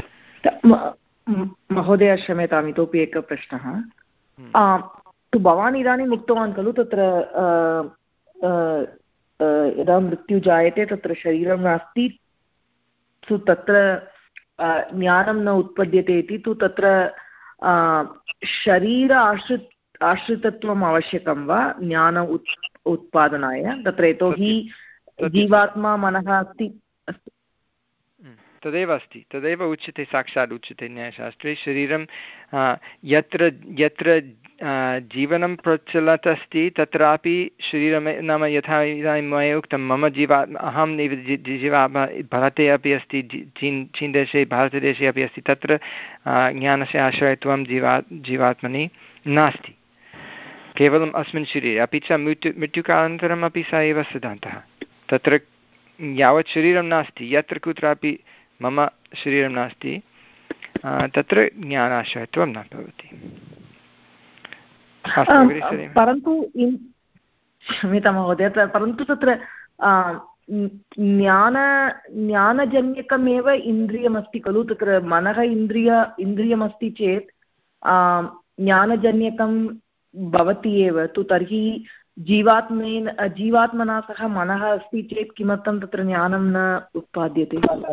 महोदय क्षम्यताम्, इतोपि एकः प्रश्नः। तु भवान् इदानीम् उक्तवान् खलु तत्र यदा मृत्युः जायते तत्र शरीरं नास्ति, तु तत्र ज्ञानं न उत्पद्यते इति, तु तत्र शरीर आश्रित आश्रितत्वम् आवश्यकं वा ज्ञान उत् उत्पादनाय? तत्र यतोहि जीवात्मा मनः अस्ति। तदेव अस्ति, तदेव उच्यते, साक्षात् उच्यते न्यायशास्त्रे, शरीरं यत्र यत्र जीवनं प्रचलत् अस्ति तत्रापि शरीरं, नाम यथा इदानीं मया उक्तं मम जीवा अहं जीवा भारते अपि अस्ति, चीन् चीन् देशे भारतदेशे अपि अस्ति, तत्र ज्ञानस्य आश्रयत्वं जीवा जीवात्मनि नास्ति, केवलम् अस्मिन् शरीरे। अपि च मृत्यु मृत्युकालानन्तरम् अपि स एव सिद्धान्तः, तत्र यावत् शरीरं नास्ति, यत्र कुत्रापि मम शरीरं नास्ति तत्र ज्ञानाश्रयत्वं न भवति। परन्तु क्षम्यतां महोदय, परन्तु तत्र ज्ञान ज्ञानजन्यकमेव इन्द्रियमस्ति खलु, तत्र मनः इन्द्रिय इन्द्रियमस्ति चेत् ज्ञानजन्यकं भवति एव, तु तर्हि जीवात्मेन जीवात्मना सह मनः अस्ति चेत् किमर्थं तत्र ज्ञानं न उत्पाद्यते?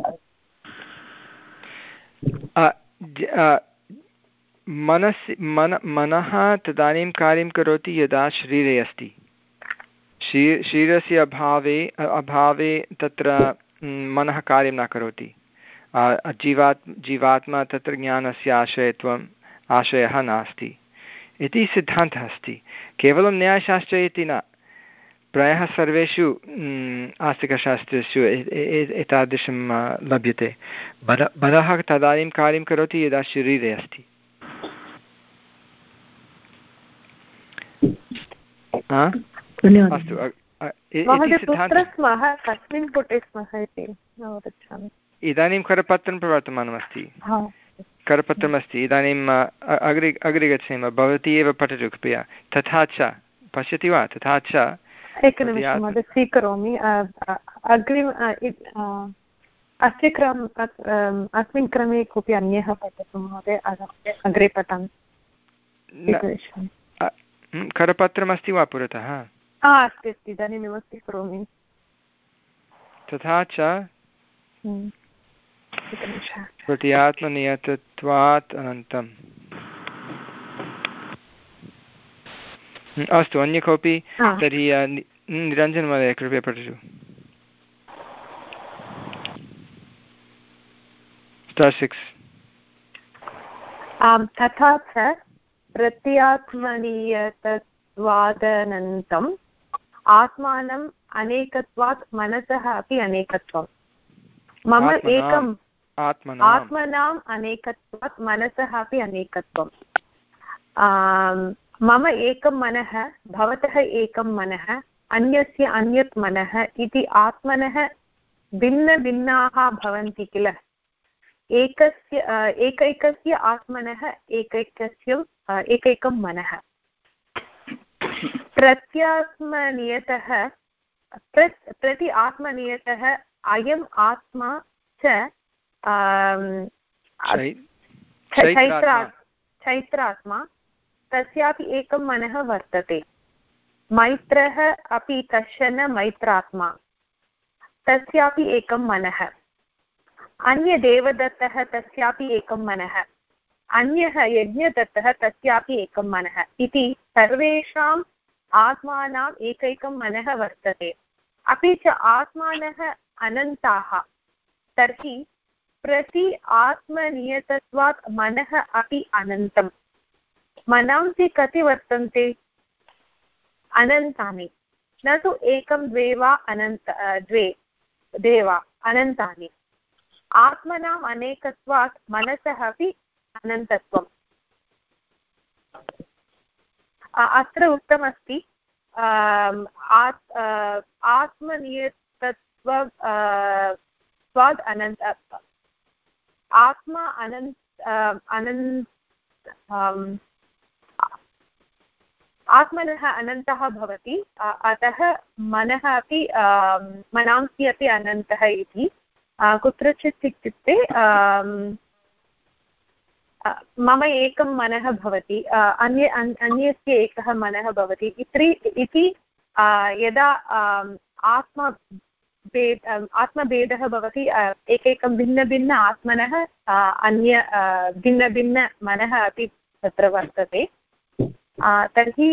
मनसि मन मनः तदानीं कार्यं करोति यदा शरीरे अस्ति, शरीरस्य अभावे अभावे तत्र मनः कार्यं न करोति, जीवात् जीवात्मा तत्र ज्ञानस्य आश्रयत्वम् आश्रयः नास्ति इति सिद्धान्तः अस्ति। केवलं न्यायशास्त्रे इति न, प्रायः सर्वेषु आस्तिकशास्त्रेषु एतादृशं लभ्यते। मनः तदानीं कार्यं करोति यदा शरीरे अस्ति। अस्तु, इदानीं करपत्रं प्रवर्तमानमस्ति, करपत्रमस्ति, इदानीम् अग्रे अग्रे गच्छेम, भवती एव पठतु कृपया। तथा च पश्यति वा? तथा च एकनिमिषं महोदय स्वीकरोमि, अग्रिम अस्य क्रम अस्मिन् क्रमे कोऽपि अन्यः पठतु महोदय, अग्रे पठामि। करपत्रमस्ति वा पुरतः? अस्ति अस्ति, इदानीमेव स्वीकरोमि। तथा च प्रत्यात्मनियतत्वात् अनन्तम्। अस्तु, अन्य कोऽपि? तर्हि निरञ्जन महोदय कृपया पठतु। Star six. तथा च प्रत्यात्मनियतत्वादनन्तम् आत्मानम् अनेकत्वात् मनसः अपि अनेकत्वम्। मम एकम् आत्मनाम् अनेकत्वात् मनसः अपि अनेकत्वम्। मम एकं मनः, भवतः एकं मनः, अन्यस्य अन्यत् मनः इति आत्मनः भिन्नभिन्नाः भवन्ति किल। एकस्य एकैकस्य आत्मनः एकैकस्य एकैकं मनः। प्रत्यात्मनियतः प्रति आत्मनियतः अयम् आत्मा च चैत्रात्मा, तस्यापि एकं मनः वर्तते। मैत्रः अपि कश्चन मैत्रात्मा, तस्यापि एकं मनः। अन्यदेवदत्तः, तस्यापि एकं मनः। अन्यः यज्ञदत्तः, तस्यापि एकं मनः इति सर्वेषाम् आत्मानाम् एकैकं मनः वर्तते। अपि च आत्मानः अनन्ताः, तर्हि प्रति आत्मनियतत्वात् मनः अपि अनन्तम्। मनांसि कति वर्तन्ते? अनन्तानि, न तु एकं द्वे वा अनन्त द्वे द्वे वा अनन्तानि। आत्मनाम् अनेकत्वात् मनसः अपि अनन्तत्वम्। अत्र उक्तमस्ति आत्मनियतत्व स्वाद् अनन्त आत्मा अनन्त अनन्त आत्मनः अनन्तः भवति, अतः मनः अपि मनांसि अपि अनन्तः इति। कुत्रचित् इत्युक्ते मम एकं मनः भवति, अन्य अन्यस्य एकः मनः भवति इति यदा आत्मा भेद आत्मभेदः भवति, एकैकं भिन्नभिन्न आत्मनः अन्य भिन्नभिन्न मनः अपि तत्र वर्तते। तर्हि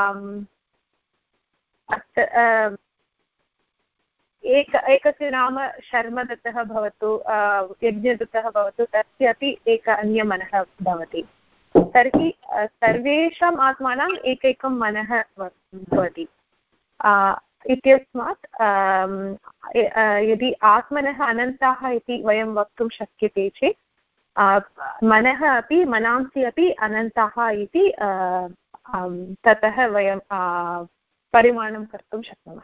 एक एकस्य नाम शर्मदत्तः भवतु, यज्ञदत्तः भवतु, तस्य अपि एक अन्यमनः भवति। तर्हि सर्वेषाम् आत्मानाम् एकैकं मनः भवति इत्यस्मात् यदि आत्मनः अनन्ताः इति वयं वक्तुं शक्यते चेत् मनः अपि मनांसि अपि अनन्ताः इति ततः वयं परिमाणं कर्तुं शक्नुमः,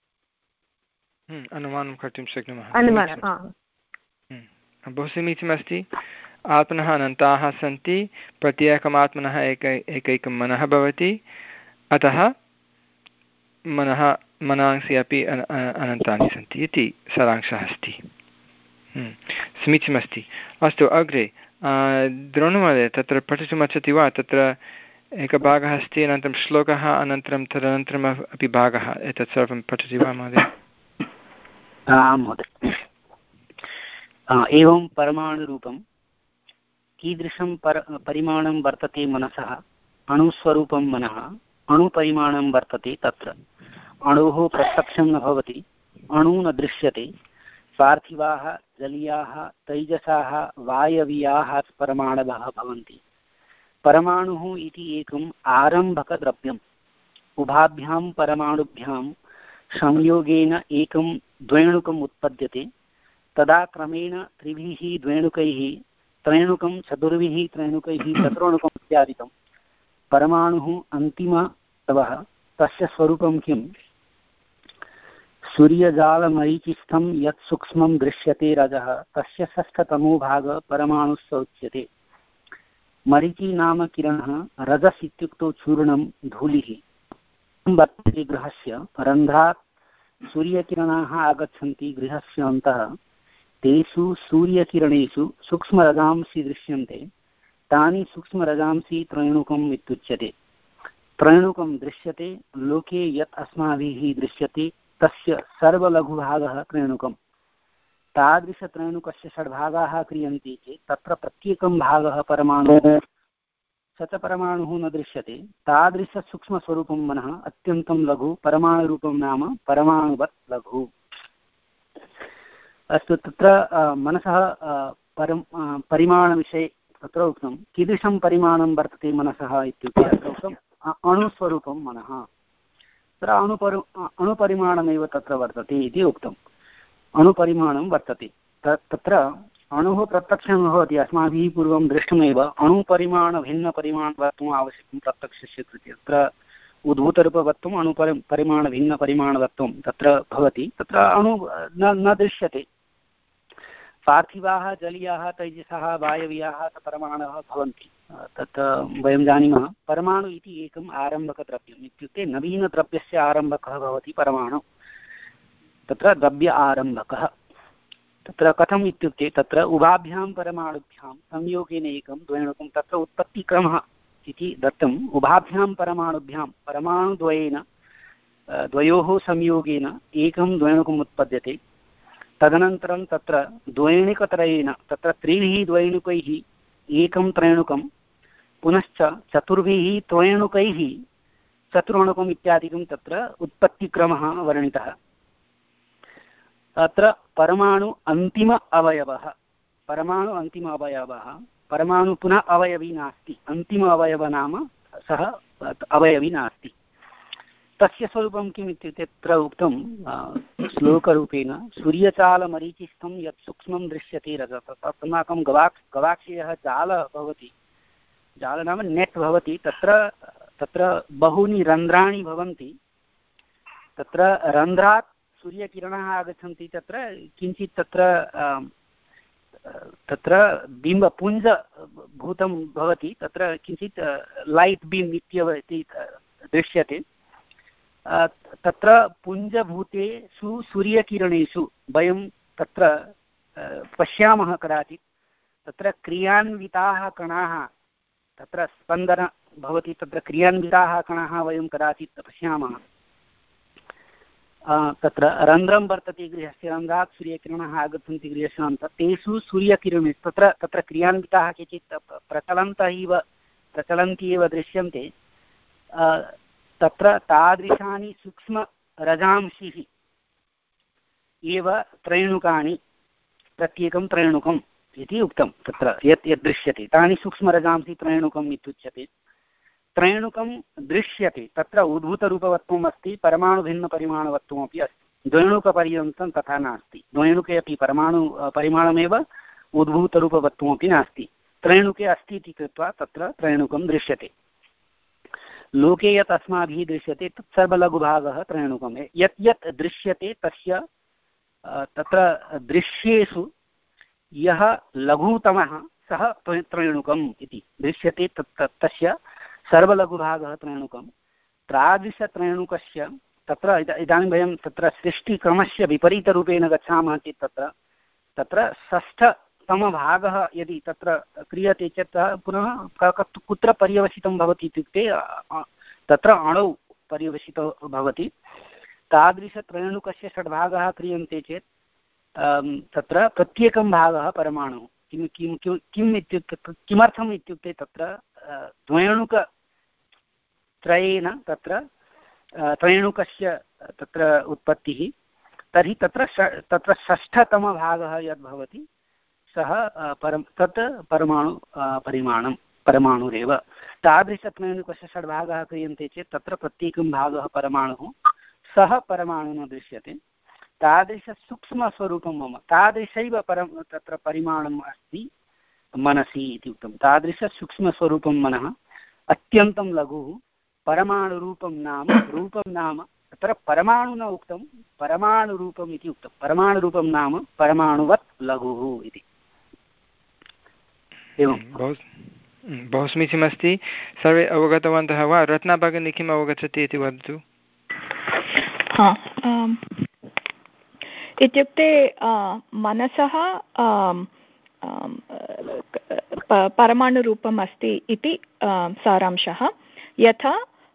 अनुमानं कर्तुं शक्नुमः। बहु समीचीनमस्ति। आत्मनः अनन्ताः सन्ति, प्रत्येकम् आत्मनः एक एकैकं मनः भवति, अतः मनः मनांसि अपि अनन्तानि सन्ति इति सारांशः अस्ति। समीचीनमस्ति। अस्तु, अग्रे द्रोणमहोदय तत्र पठितुमिच्छति वा? तत्र एकः भागः अस्ति, अनन्तरं श्लोकः, अनन्तरं तदनन्तरम् अपि भागः, एतत् सर्वं पठति वा महोदय? आं महोदय। एवं परमाणुरूपं कीदृशं पर परिमाणं वर्तते मनसः? अणुस्वरूपं मनः अणुपरिमाणं वर्तते। तत्र अणोः प्रत्यक्षं न भवति, अणु न दृश्यते। पार्थिवाः, जलीयाः, तैजसाः, वायवीयाः परमाणवः भवन्ति। परमाणुः इति एकम् आरम्भकद्रव्यम्। उभाभ्यां परमाणुभ्यां संयोगेन एकं द्वेणुकम् उत्पद्यते। तदा क्रमेण त्रिभिः द्वेणुकैः त्रेणुकं, चतुर्भिः त्रेणुकैः चतुर्णुकम् इत्यादिकं। परमाणुः अन्तिमतवः। तस्य स्वरूपं किम्? सूर्यजालमरीचिस्थं यत् सूक्ष्मं दृश्यते रजः, तस्य षष्ठतमो भागः परमाणुस्य उच्यते। मरीचि नाम किरणः, रजस् इत्युक्तौ चूर्णं, धूलिः वर्तते गृहस्य। रन्ध्रात् सूर्यकिरणाः आगच्छन्ति गृहस्य अन्तः। तेषु सूर्यकिरणेषु सूक्ष्मरजांसि दृश्यन्ते। तानि सूक्ष्मरजांसि त्रेणुकम् इत्युच्यते। त्रेणुकं दृश्यते। लोके यत् अस्माभिः दृश्यते तस्य सर्वलघुभागः त्रेणुकम्। तादृशत्रेणुकस्य षड्भागाः क्रियन्ते चेत् तत्र प्रत्येकं भागः परमाणुः। स च परमाणुः न दृश्यते। तादृशसूक्ष्मस्वरूपं मनः अत्यन्तं लघु, परमाणुरूपं नाम परमाणुवत् लघु। अस्तु, तत्र मनसः परं परिमाणविषये तत्र उक्तं कीदृशं परिमाणं वर्तते मनसः इत्युक्ते अत्र उक्तम् अणुस्वरूपं मनः। तत्र अणुपरि अणुपरिमाणमेव तत्र वर्तते इति उक्तम्। अणुपरिमाणं वर्तते। तत्र अणुः प्रत्यक्षं भवति अस्माभिः पूर्वं दृष्टमेव अणुपरिमाणभिन्नपरिमाणवत्वम् आवश्यकं प्रत्यक्षस्य कृते तत्र उद्भूतरूपवत्वम् अणुपरि परिमाणभिन्नपरिमाणवत्वं तत्र भवति तत्र अणु न न दृश्यते पार्थिवाः जलीयाः तैजसः वायवीयाः परमाणवः भवन्ति तत् वयं जानीमः परमाणु इति एकम् आरम्भकद्रव्यम् इत्युक्ते नवीनद्रव्यस्य आरम्भकः भवति परमाणु तत्र द्रव्य आरम्भकः तत्र कथम् इत्युक्ते तत्र उभाभ्यां परमाणुभ्यां संयोगेन एकं द्वयणुकं तत्र उत्पत्तिक्रमः इति दत्तम् उभाभ्यां परमाणुभ्यां परमाणुद्वयेन द्वयोः संयोगेन एकं द्वयणुकम् उत्पद्यते तदनन्तरं तत्र द्वैणिकत्रयेन तत्र त्रिभिः द्वैणुकैः एकं त्रैणुकं पुनश्च चतुर्भिः त्वैणुकैः चतुर्णुकम् इत्यादिकं तत्र उत्पत्तिक्रमः वर्णितः अत्र परमाणु अन्तिम अवयवः परमाणु अन्तिम अवयवः परमाणु पुनः अवयवी नास्ति अन्तिम अवयव नाम सः अवयवी नास्ति तस्य स्वरूपं किम् इत्युक्ते तत्र उक्तं श्लोकरूपेण सूर्यचालमरीचिस्थं यत् सूक्ष्मं दृश्यते रजत अस्माकं गवाक्ष गवाक्षीयः जालः भवति जाल नाम नेट् भवति तत्र तत्र बहूनि रन्ध्राणि भवन्ति तत्र रन्ध्रात् सूर्यकिरणाः आगच्छन्ति तत्र किञ्चित् तत्र तत्र बिम्बपुञ्जभूतं भवति तत्र किञ्चित् लैट् बीम् इत्येव इति दृश्यते तत्र पुञ्जभूतेषु सूर्यकिरणेषु वयं तत्र पश्यामः कदाचित् तत्र क्रियान्विताः कणाः तत्र स्पन्दन भवति तत्र क्रियान्विताः कणाः वयं कदाचित् पश्यामः तत्र रन्ध्रं वर्तते गृहस्य रन्ध्रात् सूर्यकिरणाः आगच्छन्ति गृहस्यान्तः तेषु सूर्यकिरणेषु तत्र तत्र क्रियान्विताः केचित् प्रचलन्तः इव प्रचलन्ति एव दृश्यन्ते तत्र तादृशानि सूक्ष्मरजांशिः एव त्रैणुकानि प्रत्येकं त्रैणुकम् इति उक्तं तत्र यत् यत् दृश्यते तानि सूक्ष्मरजांसि त्रैणुकम् इत्युच्यते त्रैणुकं दृश्यते तत्र उद्भूतरूपवत्वम् अस्ति परमाणुभिन्नपरिमाणवत्वमपि अस्ति द्वैणुकपर्यन्तं तथा नास्ति द्वैणुके अपि परमाणु परिमाणमेव उद्भूतरूपवत्वमपि नास्ति त्रैणुके अस्ति इति कृत्वा तत्र त्रैणुकं दृश्यते लोके यत् अस्माभिः दृश्यते तत् सर्वलघुभागः त्रैणुकम् यत् यत् दृश्यते तस्य तत्र दृश्येषु यः लघुतमः सः त्रैणुकम् इति दृश्यते तत् तस्य सर्वलघुभागः त्रैणुकं तादृशत्रैणुकस्य तत्र इदानीं वयं तत्र सृष्टिक्रमस्य विपरीतरूपेण गच्छामः चेत् तत्र तत्र षष्ठतमभागः यदि तत्र क्रियते चेत् पुनः कुत्र पर्यवसितं भवति इत्युक्ते तत्र अणौ पर्यवसितो भवति तादृशत्रैणुकस्य षड्भागः क्रियन्ते चेत् तत्र प्रत्येकं भागः परमाणुः किं किं किं किम् इत्युक्ते किमर्थम् इत्युक्ते तत्र द्वैणुकत्रयेन तत्र त्रैणुकस्य तत्र उत्पत्तिः तर्हि तत्र तत्र षष्ठतमभागः यद् भवति सः परं तत् परमाणु परिमाणं परमाणुरेव तादृशत्रैणुकस्य षड्भागः क्रियन्ते चेत् तत्र प्रत्येकं भागः परमाणुः सः परमाणुना दृश्यते तादृशसूक्ष्मस्वरूपं मम तादृशैव परं तत्र परिमाणम् अस्ति मनसि इति उक्तं तादृशसूक्ष्मस्वरूपं मनः अत्यन्तं लघुः परमाणुरूपं नाम रूपं नाम तत्र परमाणु न उक्तं परमाणुरूपम् इति उक्तं परमाणुरूपं नाम परमाणुवत् लघुः इति एवं बहु समीचीनमस्ति सर्वे अवगतवन्तः वा रत्ना भगिनी किम् अवगच्छति इति वदतु इत्युक्ते मनसः परमाणुरूपम् अस्ति इति सारांशः यथा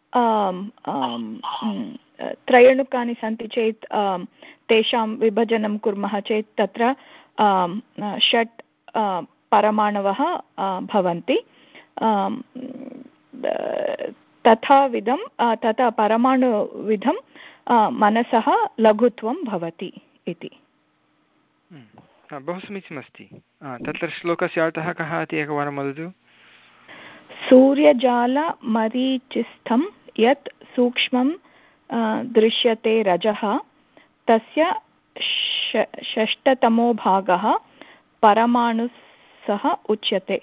त्रयणुकानि सन्ति चेत् तेषां विभजनं कुर्मः चेत् तत्र षट् परमाणवः भवन्ति तथाविधं तथा परमाणुविधं मनसः लघुत्वं भवति इति बहु समीचीनमस्ति तत्र श्लोकस्य अर्थः कः इति एकवारं वदतु सूर्यजालमरीचिस्थं यत् सूक्ष्मं दृश्यते रजः तस्य षष्ठतमो भागः परमाणुसः उच्यते।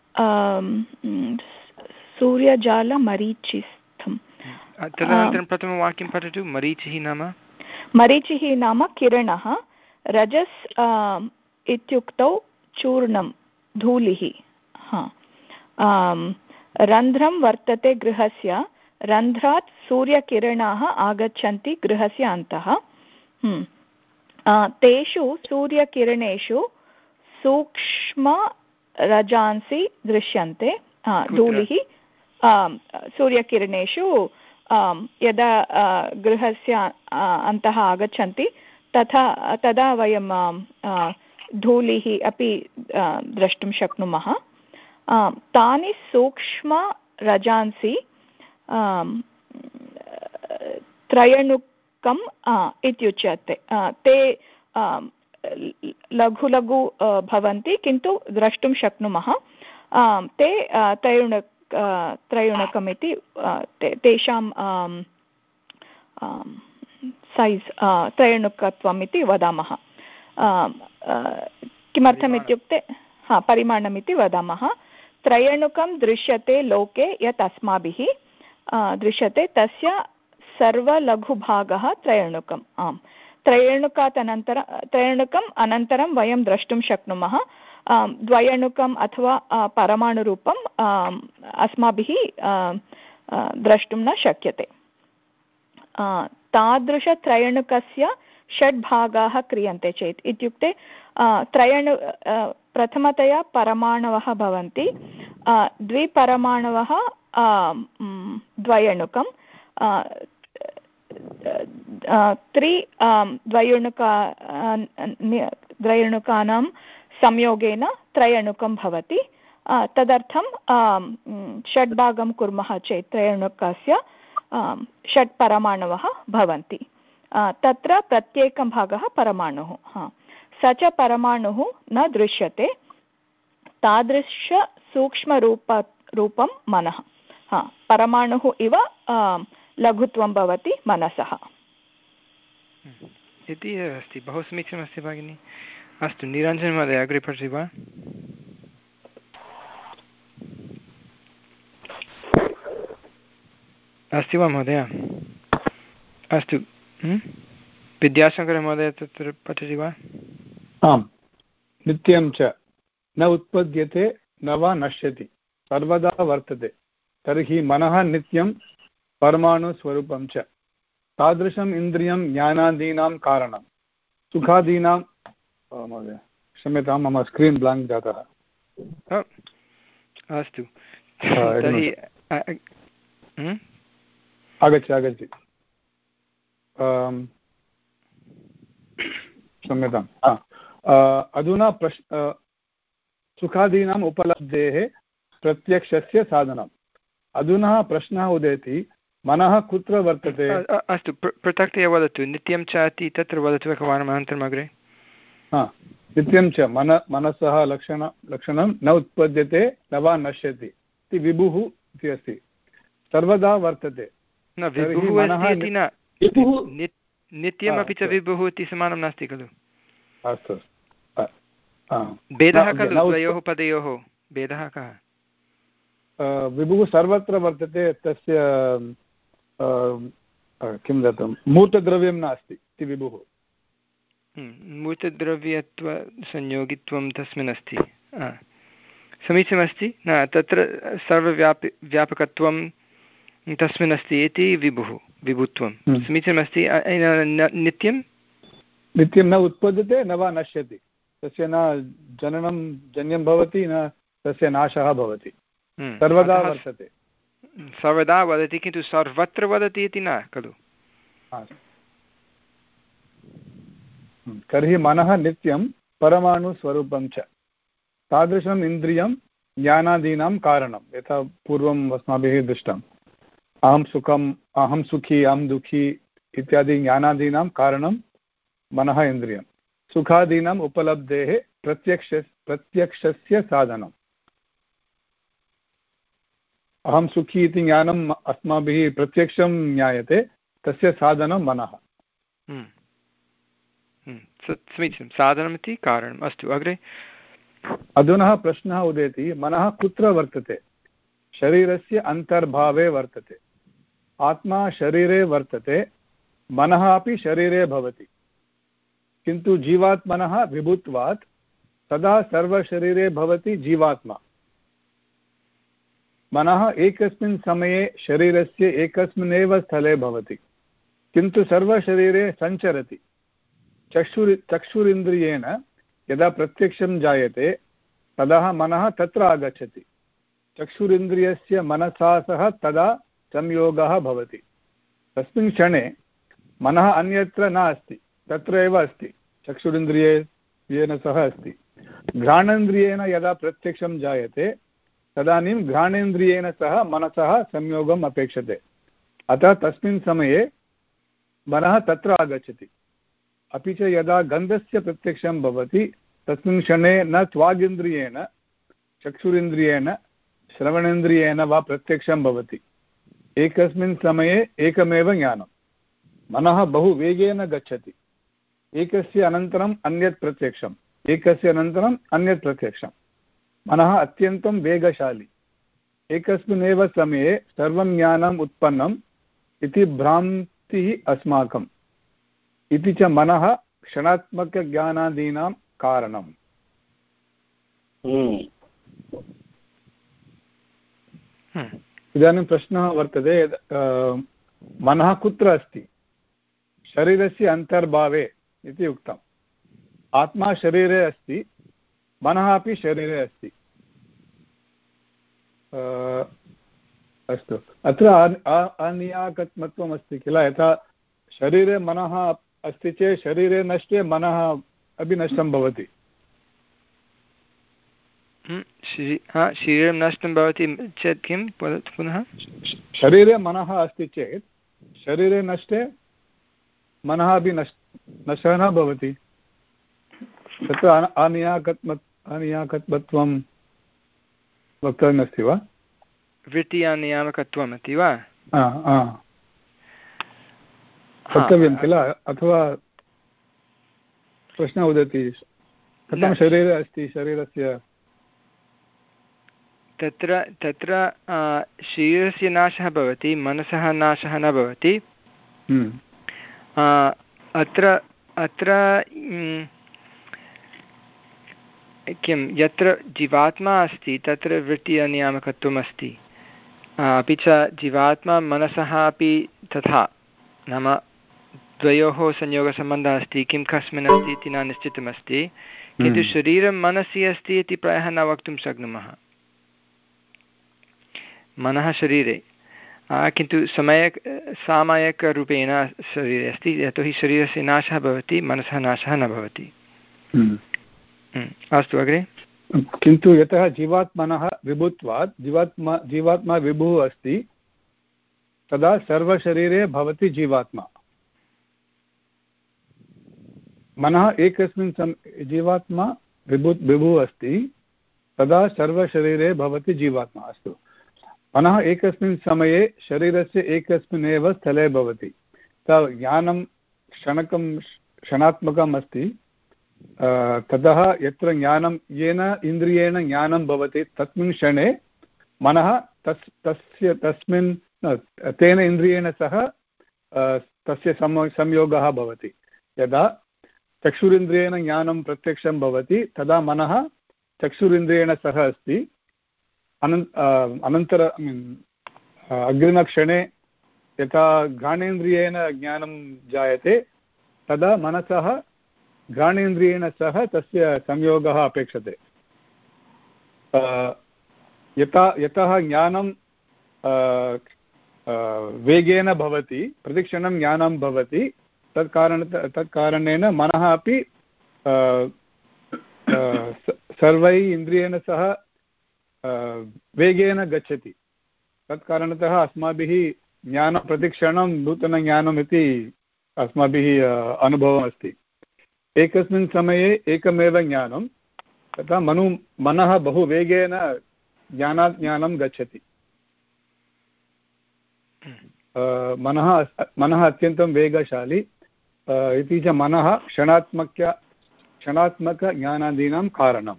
सूर्यजालमरीचिस्थम्। तदनन्तरं प्रथमवाक्यं पठतु। मरीचिः नाम मरीचिः नाम किरणः। रजस् इत्युक्तौ चूर्णं धूलिः। हा रन्ध्रं वर्तते गृहस्य, रन्ध्रात् सूर्यकिरणाः आगच्छन्ति गृहस्य अन्तः। तेषु सूर्यकिरणेषु सूक्ष्मरजांसि दृश्यन्ते। धूलिः सूर्यकिरणेषु यदा गृहस्य अन्तः आगच्छन्ति तथा तदा वयं धूलिः अपि द्रष्टुं शक्नुमः। तानि सूक्ष्मरजांसि त्रयणुकम् इत्युच्यते। ते लघु लघु भवन्ति किन्तु द्रष्टुं शक्नुमः। ते त्रयणुक त्रयणुकमिति तेषां सैज़् त्रयणुकत्वम् इति वदामः। किमर्थम् इत्युक्ते हा परिमाणमिति वदामः। त्रयणुकं दृश्यते लोके यत् अस्माभिः दृश्यते तस्य सर्वलघुभागः त्रयणुकम्। आम् त्रयणुकात् अनन्तरं त्रयणुकम् अनन्तरं वयं द्रष्टुं शक्नुमः। द्वयणुकम् अथवा परमाणुरूपम् अस्माभिः द्रष्टुं न शक्यते। तादृशत्रयणुकस्य षड्भागाः क्रियन्ते चेत् इत्युक्ते त्रयणु प्रथमतया परमाणवः भवन्ति। द्विपरमाणवः द्वयणुकं, त्रि द्वयणुका द्वयणुकानां संयोगेन त्रयणुकं भवति। तदर्थं षड्भागं कुर्मः चेत् त्रयणुकस्य षट् परमाणवः भवन्ति। तत्र प्रत्येकं भागः परमाणुः। हा स च परमाणुः न दृश्यते। तादृशसूक्ष्मरूप रूपं मनः। हा परमाणुः इव लघुत्वं भवति मनसः इति अस्ति। बहु समीचीनमस्ति भगिनि। अस्तु निरञ्जन महोदय अग्रे पठति वा? अस्ति वा महोदय? अस्तु विद्याशङ्करमहोदय तत्र पठति वा? आम्। नित्यं च न उत्पद्यते न वा नश्यति सर्वदा वर्तते तर्हि मनः नित्यं परमाणुस्वरूपं च तादृशम् इन्द्रियं ज्ञानादीनां कारणं सुखादीनां महोदय क्षम्यतां मम स्क्रीन् ब्लाङ्क् जातः। अस्तु तर्हि आगच्छ आगच्छ क्षम्यताम्। अधुना प्रश् सुखादीनाम् उपलब्धेः प्रत्यक्षस्य साधनम्। अधुना प्रश्नः उदेति मनः कुत्र वर्तते? अस्तु पृथक्तया वदतु। नित्यं च इति तत्र वदतु एकवारम् अनन्तरम् अग्रे। हा नित्यं च मन मनसः लक्षण लक्षणं न उत्पद्यते न वा नश्यति इति विभुः इति अस्ति। सर्वदा वर्तते न विभुः इति न नित्यमपि च विभुः इति समानं नास्ति खलु? अस्तु भेदः खलु द्वयोः पदयोः भेदः कः? विभुः सर्वत्र वर्तते। तस्य किं दत्तं मूर्तद्रव्यं नास्ति इति विभुः। मूर्तद्रव्यत्वसंयोगित्वं तस्मिन् अस्ति। समीचीनमस्ति। न तत्र सर्वव्यापि व्यापकत्वं तस्मिन् अस्ति इति विभुः विभुत्वं समीचीनमस्ति। नित्यं नित्यं न उत्पद्यते न वा नश्यति। तस्य न जननं जन्यं भवति न तस्य नाशः भवति। सर्वदा वर्तते। सर्वदा वदति किन्तु सर्वत्र वदति इति न खलु? तर्हि मनः नित्यं परमाणुस्वरूपं च तादृशम् इन्द्रियं ज्ञानादीनां कारणं। यथा पूर्वम् अस्माभिः दृष्टम् अहं सुखम् अहं सुखी अहं दुःखी इत्यादि ज्ञानादीनां कारणं मनः इन्द्रियं। सुखादीनाम् उपलब्धेः प्रत्यक्ष प्रत्यक्षस्य साधनम्। अहं सुखी इति ज्ञानम् अस्माभिः प्रत्यक्षं ज्ञायते तस्य साधनं मनः। समीचीनं साधनमिति कारणम् अस्तु अग्रे अधुना प्रश्नः उदेति मनः कुत्र वर्तते शरीरस्य अन्तर्भावे वर्तते आत्मा शरीरे वर्तते मनः अपि शरीरे भवति किन्तु जीवात्मनः विभुत्वात् सदा सर्वशरीरे भवति जीवात्मा मनः एकस्मिन् समये शरीरस्य एकस्मिन्नेव स्थले भवति किन्तु सर्वशरीरे सञ्चरति चक्षुरि चक्षुरिन्द्रियेण यदा प्रत्यक्षं जायते तदा मनः तत्र आगच्छति चक्षुरिन्द्रियस्य मनसा सह तदा संयोगः भवति तस्मिन् क्षणे मनः अन्यत्र नास्ति तत्र एव अस्ति चक्षुरिन्द्रियेण सह अस्ति घ्राणेन्द्रियेण यदा प्रत्यक्षं जायते तदानीं घ्राणेन्द्रियेण सह मनसः संयोगम् अपेक्षते अतः तस्मिन् समये मनः तत्र आगच्छति अपि च यदा गन्धस्य प्रत्यक्षं भवति तस्मिन् क्षणे न त्वागिन्द्रियेण चक्षुरिन्द्रियेण श्रवणेन्द्रियेण वा प्रत्यक्षं भवति एकस्मिन् समये एकमेव ज्ञानं मनः बहु वेगेन गच्छति एकस्य अनन्तरम् अन्यत् प्रत्यक्षम् एकस्य अनन्तरम् अन्यत् प्रत्यक्षं मनः अत्यन्तं वेगशाली एकस्मिन्नेव समये सर्वं ज्ञानम् उत्पन्नम् इति भ्रान्तिः अस्माकम् इति च मनः क्षणात्मकज्ञानादीनां कारणम् इदानीं प्रश्नः वर्तते मनः कुत्र अस्ति शरीरस्य अन्तर्भावे इति उक्तम् आत्मा शरीरे अस्ति मनः अपि शरीरे अस्ति अस्तु अत्र अनियाकत्वम् अस्ति किल यथा शरीरे मनः अस्ति चेत् शरीरे नष्टे मनः अपि नष्टं भवति शरीरं नष्टं भवति चेत् किं पुनः शरीरे मनः अस्ति चेत् शरीरे नष्टे मनः अपि नष्ट नष्टः न भवति तत्र अनियाकत्व अनियाकत्वं वक्तव्यमस्ति वा वृत्ति अनियामकत्वम् अस्ति वा वक्तव्यं किल अथवा प्रश्नः उदेति कथं शरीरे अस्ति शरीरस्य तत्र तत्र शरीरस्य नाशः भवति मनसः नाशः न भवति अत्र अत्र किं यत्र जीवात्मा अस्ति तत्र वृत्ति अनियामकत्वम् अस्ति अपि च जीवात्मा मनसः अपि तथा नाम द्वयोः संयोगसम्बन्धः अस्ति किं कस्मिन् अस्ति इति न निश्चितमस्ति किन्तु शरीरं मनसि अस्ति इति प्रायः न वक्तुं शक्नुमः मनः शरीरे किन्तु समयक सामयिकरूपेण शरीरे अस्ति यतोहि शरीरस्य नाशः भवति मनसः नाशः न भवति अस्तु अग्रे किन्तु यतः जीवात्मनः विभुत्वात् जीवात्मा जीवात्मा विभुः अस्ति तदा सर्वशरीरे भवति जीवात्मा मनः एकस्मिन् सम जीवात्मा विभु विभुः अस्ति तदा सर्वशरीरे भवति जीवात्मा अस्तु मनः एकस्मिन् समये शरीरस्य एकस्मिन्नेव स्थले भवति ज्ञानं क्षणकं क्षणात्मकम् अस्ति ततः यत्र ज्ञानं येन इन्द्रियेण ज्ञानं भवति तस्मिन् क्षणे मनः तस् तस्य तस्मिन् तेन इन्द्रियेण सह तस्य सम संयोगः भवति यदा चक्षुरिन्द्रियेण ज्ञानं प्रत्यक्षं भवति तदा मनः चक्षुरिन्द्रियेण सह अस्ति अनन्त अनन्तर अग्रिमक्षणे यथा घ्राणेन्द्रियेण ज्ञानं जायते तदा मनसः घ्राणेन्द्रियेण सह तस्य संयोगः अपेक्षते यथा यतः ज्ञानं वेगेन भवति प्रतिक्षणं ज्ञानं भवति तत्कारण तत्कारणेन मनः अपि सर्वैः इन्द्रियेण सह वेगेन गच्छति तत्कारणतः अस्माभिः ज्ञानप्रतिक्षणं नूतनज्ञानम् इति अस्माभिः अनुभवः अस्ति एकस्मिन् समये एकमेव ज्ञानं तथा मनु मनः बहु वेगेन ज्ञानात् ज्ञानं गच्छति मनः मनः अत्यन्तं वेगशाली इति च मनः क्षणात्मक क्षणात्मकज्ञानादीनां कारणम्।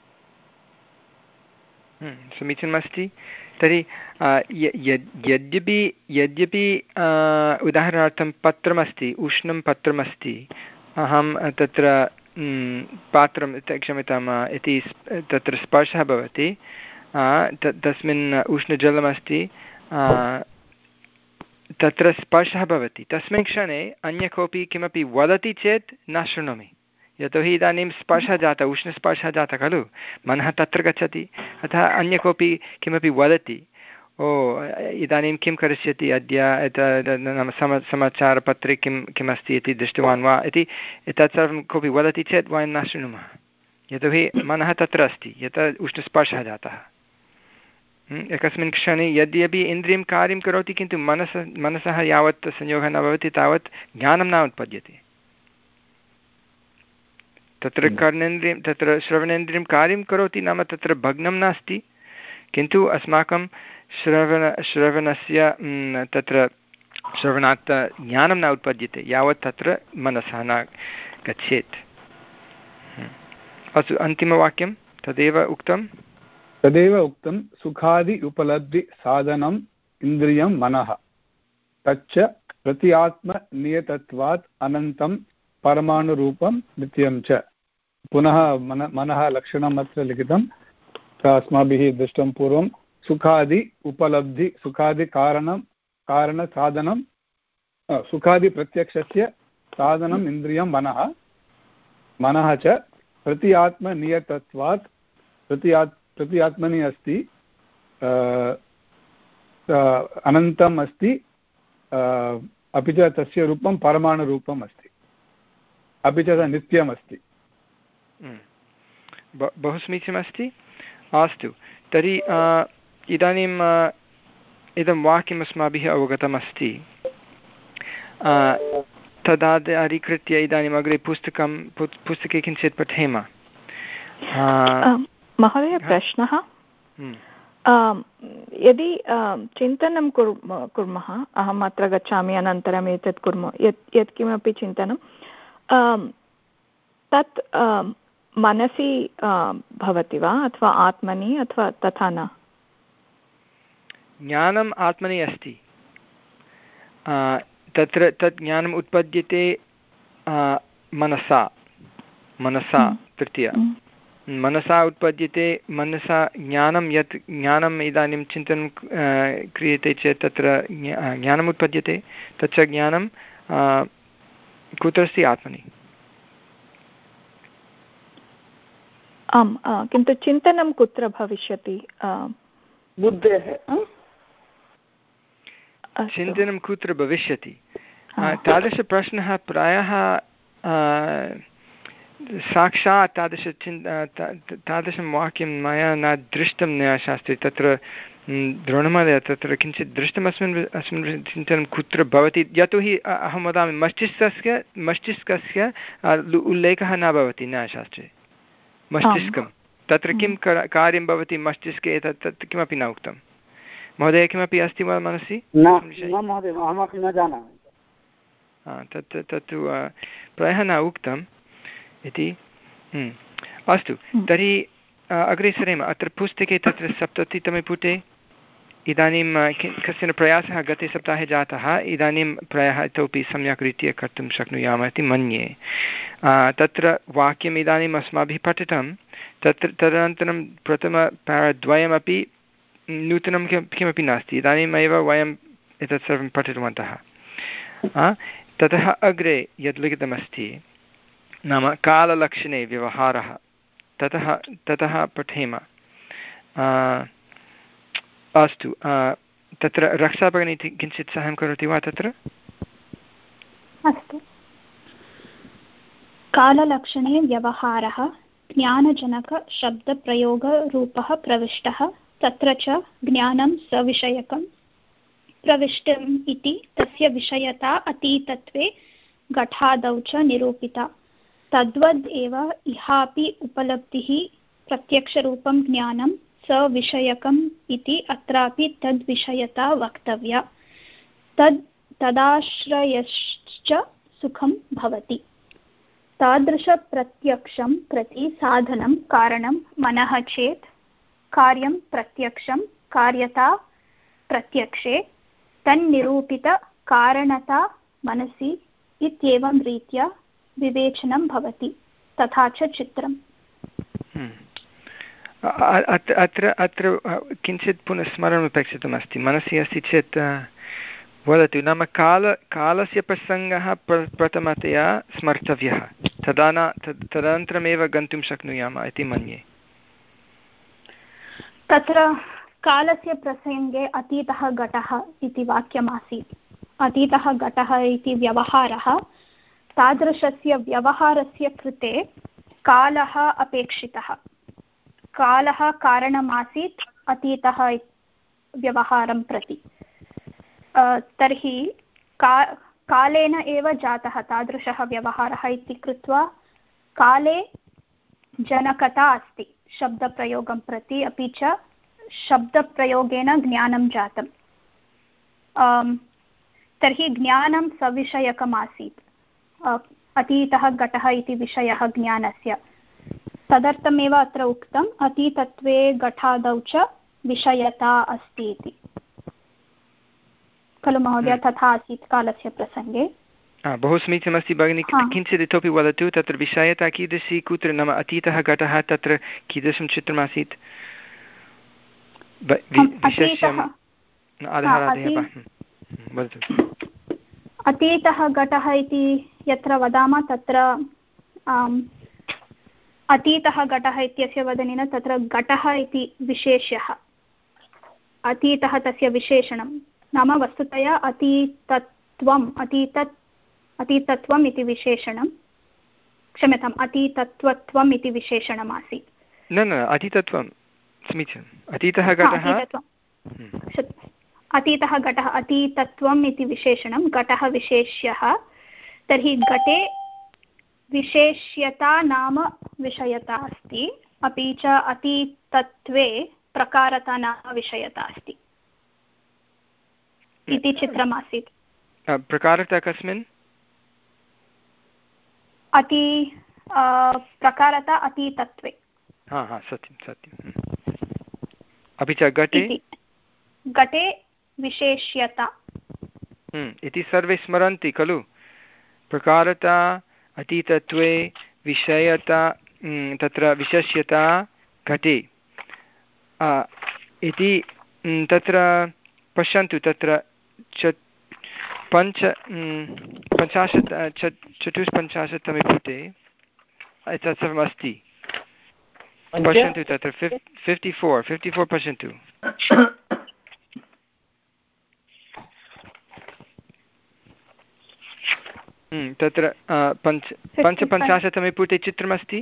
समीचीनमस्ति। तर्हि यद्यपि यद्यपि उदाहरणार्थं पत्रमस्ति, उष्णं पत्रमस्ति, अहं तत्र पात्रं क्षम्यताम् इति तत्र स्पर्शः भवति, तस्मिन् उष्णजलमस्ति, तत्र स्पर्शः भवति, तस्मिन् क्षणे अन्य कोऽपि किमपि वदति चेत् न शृणोमि, यतोहि इदानीं स्पर्शः जातः, उष्णस्पर्शः जातः खलु, मनः तत्र गच्छति। अतः अन्य कोऽपि किमपि वदति, ओ इदानीं किं करिष्यति अद्य, नाम सम समाचारपत्रे किं किमस्ति इति दृष्टवान् वा इति तत्सर्वं कोऽपि वदति चेत् वयं न शृणुमः, यतोहि मनः तत्र अस्ति, यतः उष्णस्पर्शः जातः। एकस्मिन् क्षणे यद्यपि इन्द्रियं कार्यं करोति, किन्तु मनसः मनसः यावत् संयोगः न भवति तावत् ज्ञानं न उत्पद्यते। तत्र कर्णेन्द्रियं तत्र श्रवणेन्द्रियं कार्यं करोति, नाम तत्र भग्नं नास्ति, किन्तु अस्माकं श्रवण श्रवणस्य तत्र श्रवणात् ज्ञानं न उत्पद्यते यावत् तत्र मनसः न गच्छेत्। अस्तु, अन्तिमवाक्यं तदेव उक्तं तदेव उक्तं सुखादि उपलब्धिसाधनम् इन्द्रियं मनः तच्च प्रत्यात्मनियतत्वात् अनन्तं परमाणुरूपं नित्यं च। पुनः मन मनः लक्षणम् अत्र लिखितं, अस्माभिः दृष्टं पूर्वं सुखादि उपलब्धि सुखादिकारणं कारणसाधनं सुखादिप्रत्यक्षस्य साधनम् इन्द्रियं मनः मनः च प्रति आत्मनियतत्वात् प्रति आत् प्रति आत्मनि अस्ति, अनन्तम् अस्ति, अपि च तस्य रूपं परमाणुरूपम् अस्ति, अपि च नित्यम् अस्ति। बहु समीचीनमस्ति। अस्तु, तर्हि इदानीम् इदं वाक्यम् अस्माभिः अवगतमस्ति। तदाधिकृत्य इदानीम् अग्रे पुस्तकं पुस्तके किञ्चित् पठेम। महोदय, प्रश्नः, यदि चिन्तनं कुर्मः, अहम् अत्र गच्छामि अनन्तरम् एतत् कुर्मः, यत् यत्किमपि चिन्तनं तत् मनसि भवति वा अथवा आत्मनि अथवा तथा न? ज्ञानम् आत्मनि अस्ति, तत्र तत् ज्ञानम् उत्पद्यते मनसा मनसा तृतीया मनसा उत्पद्यते। मनसा ज्ञानं यत् ज्ञानम् इदानीं चिन्तनं क्रियते चेत् तत्र ज्ञानम् उत्पद्यते, तच्च ज्ञानं कुत्र अस्ति? आत्मनि। आम्, किन्तु चिन्तनं कुत्र भविष्यति? बुद्धेः। चिन्तनं कुत्र भविष्यति? तादृशप्रश्नः प्रायः साक्षात् तादृश चिन् तादृशं वाक्यं मया न दृष्टं न्यायशास्त्रे। तत्र द्रोणमहोदय, तत्र किञ्चित् दृष्टम् अस्मिन् अस्मिन् चिन्तनं कुत्र भवति? यतोहि अहं वदामि, मस्तिष्कस्य मस्तिष्कस्य उल्लेखः न भवति न्यायशास्त्रे। मस्तिष्कं तत्र किं कार्यं भवति मस्तिष्के, तत् तत् किमपि न उक्तं। महोदय, किमपि अस्ति वा मनसि? तत् तत्तु प्रायः न उक्तम् इति। अस्तु, तर्हि अग्रे सरेम। अत्र पुस्तके तत्र सप्ततितमे पुटे इदानीं कश्चन प्रयासः गते सप्ताहे जातः, इदानीं प्रायः इतोपि सम्यक् रीत्या कर्तुं शक्नुयामः इति मन्ये। तत्र वाक्यम् इदानीम् अस्माभिः पठितं, तत्र तदनन्तरं प्रथमपाराद्वयमपि नूतनं किं किमपि नास्ति, इदानीमेव वयम् एतत् सर्वं पठितवन्तः। ततः अग्रे यद् लिखितमस्ति नाम काललक्षणे व्यवहारः, ततः ततः पठेम। अस्तु, तत्र रक्षा भगिनी किञ्चित् साहाय्यं करोति वा तत्र? अस्तु। काललक्षणे व्यवहारः ज्ञानजनकशब्दप्रयोगरूपः प्रविष्टः, तत्र च ज्ञानं सविषयकं प्रविष्टम् इति तस्य विषयता अतीतत्वे घटादौ च निरूपिता। तद्वद् एव इहापि उपलब्धिः प्रत्यक्षरूपं ज्ञानं सविषयकम् इति अत्रापि तद्विषयता वक्तव्या। तद् तदाश्रयश्च सुखं भवति। तादृशप्रत्यक्षं प्रति साधनं कारणं मनः चेत् कार्यं प्रत्यक्षं कार्यता प्रत्यक्षे तन्निरूपितकारणता मनसि इत्येवं रीत्या विवेचनं भवति। तथा च चित्रम्। अत्र अत्र किञ्चित् पुनः स्मरणम् अपेक्षितमस्ति। मनसि अस्ति चेत् वदतु। नाम काल कालस्य प्रसङ्गः प्र प्रथमतया स्मर्तव्यः, तदा न तद् तदनन्तरमेव गन्तुं शक्नुयाम इति मन्ये। तत्र कालस्य प्रसङ्गे अतीतः घटः इति वाक्यमासीत्। अतीतः घटः इति व्यवहारः, तादृशस्य व्यवहारस्य कृते कालः अपेक्षितः। कालः कारणमासीत् अतीतः व्यवहारं प्रति। तर्हि का कालेन एव जातः तादृशः व्यवहारः इति कृत्वा काले जनकता अस्ति शब्दप्रयोगं प्रति, अपि च शब्दप्रयोगेन ज्ञानं जातम्। तर्हि ज्ञानं सविषयकमासीत्। अतीतः घटः इति विषयः ज्ञानस्य, तदर्थमेव अत्र उक्तम् अतीतत्वे घटादौ च विषयता अस्ति इति खलु महोदय? तथा आसीत् कालस्य प्रसङ्गे। बहु समीचीनमस्ति भगिनि। किञ्चित् इतोपि वदतु। तत्र विषयता कीदृशी, कुत्र? नाम अतीतः घटः, तत्र कीदृशं चित्रमासीत्? अतीतः घटः इति यत्र वदामः तत्र अतीतः घटः इत्यस्य वदनेन तत्र घटः इति विशेष्यः, अतीतः तस्य विशेषणं। नाम वस्तुतया अतीतत्वम् अतीतत् अतीतत्वम् इति विशेषणं, क्षम्यताम्, अतीतत्वत्वम् इति विशेषणमासीत्। न न अतीतत्वं समीचीनम्। अतीतः घटः अतीतः घटः अतीतत्वम् इति विशेषणं, घटः विशेष्यः। तर्हि घटे विशेष्यता नाम विषयता अस्ति, अपि च अतीतत्वे प्रकारता नाम विषयता अस्ति इति चित्रमासीत्। प्रकारता कस्मिन्? अति प्रकारता अतीतत्वे। हा हा सत्यं सत्यम्। अपि च घटे घटे विशेष्यता इति सर्वे स्मरन्ति खलु। प्रकारता अतीतत्वे विषयता, तत्र विशेष्यता घटे इति। तत्र पश्यन्तु, तत्र च पञ्च पञ्चाशत् चतुष्पञ्चाशत्तमे पुटे एतत् सर्वम् अस्ति। पश्यन्तु तत्र फिफ्टि फोर् फिफ्टि फोर् पश्यन्तु। तत्र पञ्च पञ्चपञ्चाशत्तमे पुटे चित्रमस्ति।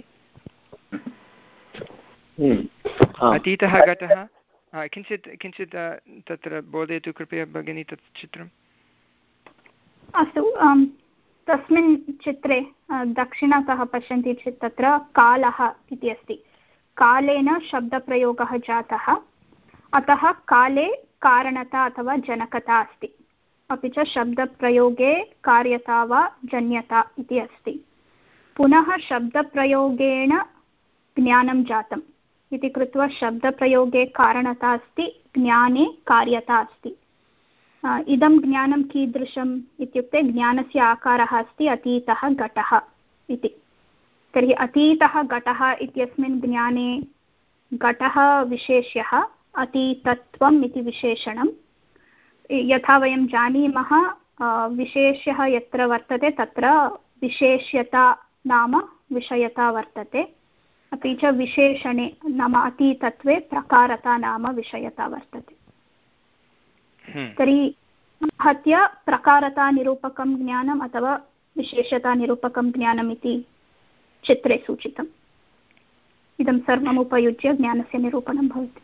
अतीतः घटः। किञ्चित् किञ्चित् तत्र बोधयतु कृपया भगिनी तत् चित्रम्। अस्तु, तस्मिन् चित्रे दक्षिणतः पश्यन्ति चेत् तत्र कालः इति अस्ति। कालेन शब्दप्रयोगः जातः, अतः काले कारणता अथवा जनकता अस्ति, अपि च शब्दप्रयोगे कार्यता वा जन्यता इति अस्ति। पुनः शब्दप्रयोगेण ज्ञानं जातम् इति कृत्वा शब्दप्रयोगे कारणता अस्ति, ज्ञाने कार्यता अस्ति। इदं ज्ञानं कीदृशम् इत्युक्ते ज्ञानस्य आकारः अस्ति अतीतः घटः इति। तर्हि अतीतः घटः इत्यस्मिन् ज्ञाने घटः विशेष्यः, अतीतत्वम् इति विशेषणं। यथा वयं जानीमः विशेष्यः यत्र वर्तते तत्र विशेष्यता नाम विषयता वर्तते, अपि च विशेषणे नाम अतीतत्वे प्रकारता नाम विषयता वर्तते। तर्हि आहत्य प्रकारतानिरूपकं ज्ञानम् अथवा विशेषतानिरूपकं ज्ञानम् इति चित्रे सूचितम्। इदं सर्वम् उपयुज्य ज्ञानस्य निरूपणं भवति।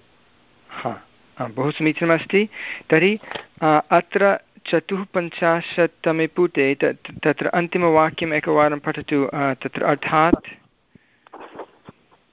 बहु समीचीनमस्ति। तर्हि अत्र चतुःपञ्चाशत्तमे पुटे तत्र अन्तिमवाक्यम् एकवारं पठतु। तत्र अर्थात्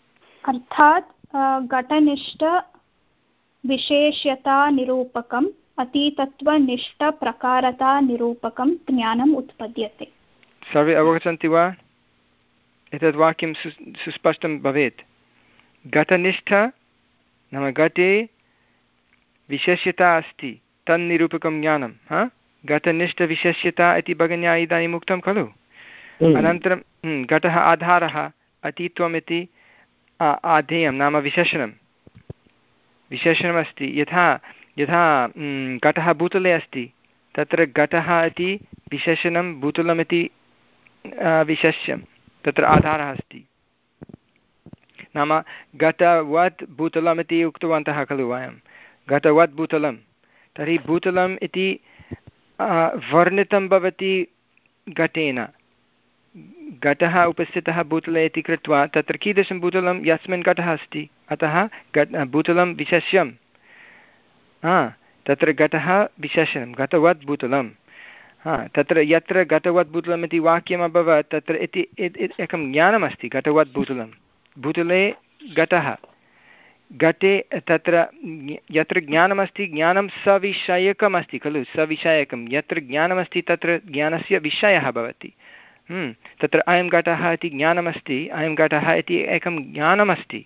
अर्थात् घटनिष्ठ विशेष्यतानिरूपकं अतीतत्वनिष्ठप्रकारतानिरूपकं ज्ञानम् उत्पद्यते। सर्वे अवगच्छन्ति वा? एतद् वाक्यं सु सुस्पष्टं भवेत्। घटनिष्ठ नाम घटे विशेष्यता अस्ति तन्निरूपकं ज्ञानं। हा घटनिष्ठविशेष्यता इति भगिन्या इदानीम् उक्तं खलु। अनन्तरं घटः आधारः, अतीत्वम् इति आधेयं नाम विशेषणं विशेषणमस्ति। यथा यथा घटः भूतले अस्ति, तत्र घटः इति विशेषणं, भूतलमिति विशेष्यं, तत्र आधारः अस्ति। नाम घटवत् भूतलमिति उक्तवन्तः खलु वयं, घटवत् भूतलं। तर्हि भूतलम् इति वर्णितं भवति घटेन। घटः उपस्थितः भूतले इति कृत्वा तत्र कीदृशं भूतलं, यस्मिन् घटः अस्ति, अतः भूतलं विशेष्यं। हा तत्र घटः विशेषणं, घटवत् भूतलं। हा तत्र यत्र घटवत् भूतलम् इति वाक्यम् अभवत्, तत्र इति एकं ज्ञानमस्ति, घटवत् भूतलं। भूतले घटः, घटे तत्र यत्र ज्ञानमस्ति, ज्ञानं सविषयकमस्ति खलु, सविषयकं। यत्र ज्ञानमस्ति तत्र ज्ञानस्य विषयः भवति। तत्र अयं घटः इति ज्ञानमस्ति, अयं घटः इति एकं ज्ञानमस्ति।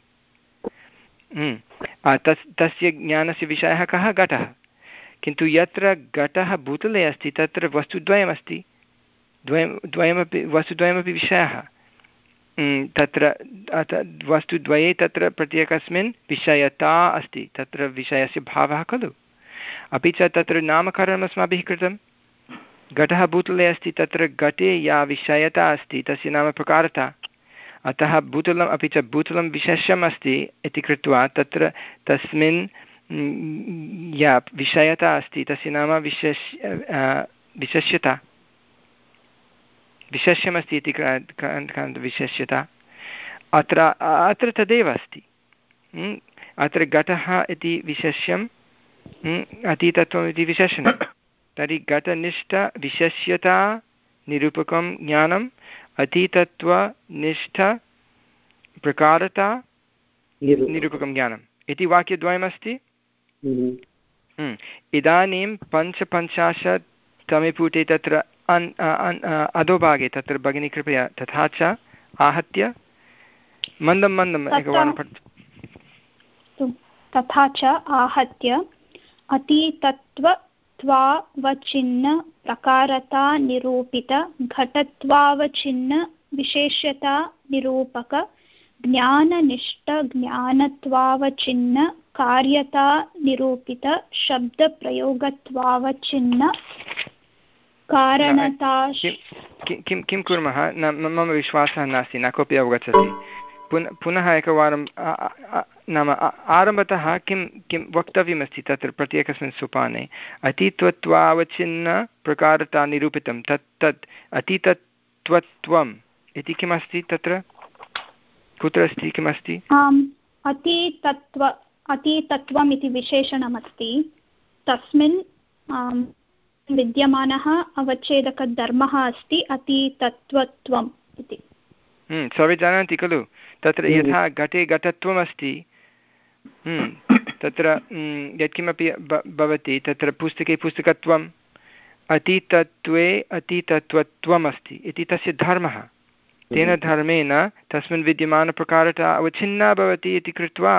तस् तस्य ज्ञानस्य विषयः कः, घटः। किन्तु यत्र घटः भूतले अस्ति तत्र वस्तुद्वयमस्ति, द्वयं द्वयमपि वस्तुद्वयमपि विषयः। तत्र वस्तुद्वये तत्र प्रत्येकस्मिन् विषयता अस्ति, तत्र विषयस्य भावः खलु। अपि च तत्र नामकरणम् अस्माभिः कृतं। घटः भूतले अस्ति, तत्र घटे या विषयता अस्ति तस्य नाम प्रकारता। अतः भूतलम् अपि च भूतलं विशेष्यम् अस्ति इति कृत्वा तत्र तस्मिन् या विषयता अस्ति तस्य नाम विशेष्य विशेष्यता, विशेष्यमस्ति इति विशेष्यता। अत्र अत्र तदेव अस्ति। अत्र घटः इति विशेष्यं, अतीतत्वम् इति विशेषणं। तर्हि घटनिष्ठविशेष्यता निरूपकं ज्ञानम्, अतीतत्वनिष्ठप्रकारता निरूपकं ज्ञानम् इति वाक्यद्वयमस्ति। इदानीं पञ्चपञ्चाशत्तमे पुटे तत्र अन् अधोभागे तत्र भगिनी कृपया तथा च आहत्य मन्दं मन्दम् एकवारं पठतु। तथा च आहत्य अतीतत्वत्वावचिन्न प्रकारता निरूपित घटत्वावचिन्न विशेष्यता निरूपक ज्ञाननिष्ठ ज्ञानत्वावचिन्न कार्यता निरूपित शब्दप्रयोगत्वावचिन्न कारणता। किं किं कुर्मः, न मम विश्वासः नास्ति, न कोऽपि अवगच्छति। पुनः पुनः एकवारं नाम आरम्भतः किं किं वक्तव्यमस्ति तत्र प्रत्येकस्मिन् सोपाने। अतीतत्वावचिन्न प्रकारता निरूपितं, तत् तत् अतीतत्वत्वम् इति किमस्ति तत्र, कुत्र अस्ति, किमस्ति? अतीतत्व अतीतत्वम् इति विशेषणमस्ति, तस्मिन् विद्यमानः अवच्छेदकधर्मः अस्ति अतीतत्वत्वम् इति। सर्वे जानन्ति खलु, तत्र यथा घटे घटत्वमस्ति, तत्र यत्किमपि भवति तत्र पुस्तके पुस्तकत्वम्, अतीतत्वे अतीतत्वत्वम् अस्ति इति तस्य धर्मः। तेन धर्मेण तस्मिन् विद्यमानप्रकारता अवच्छिन्ना भवति इति कृत्वा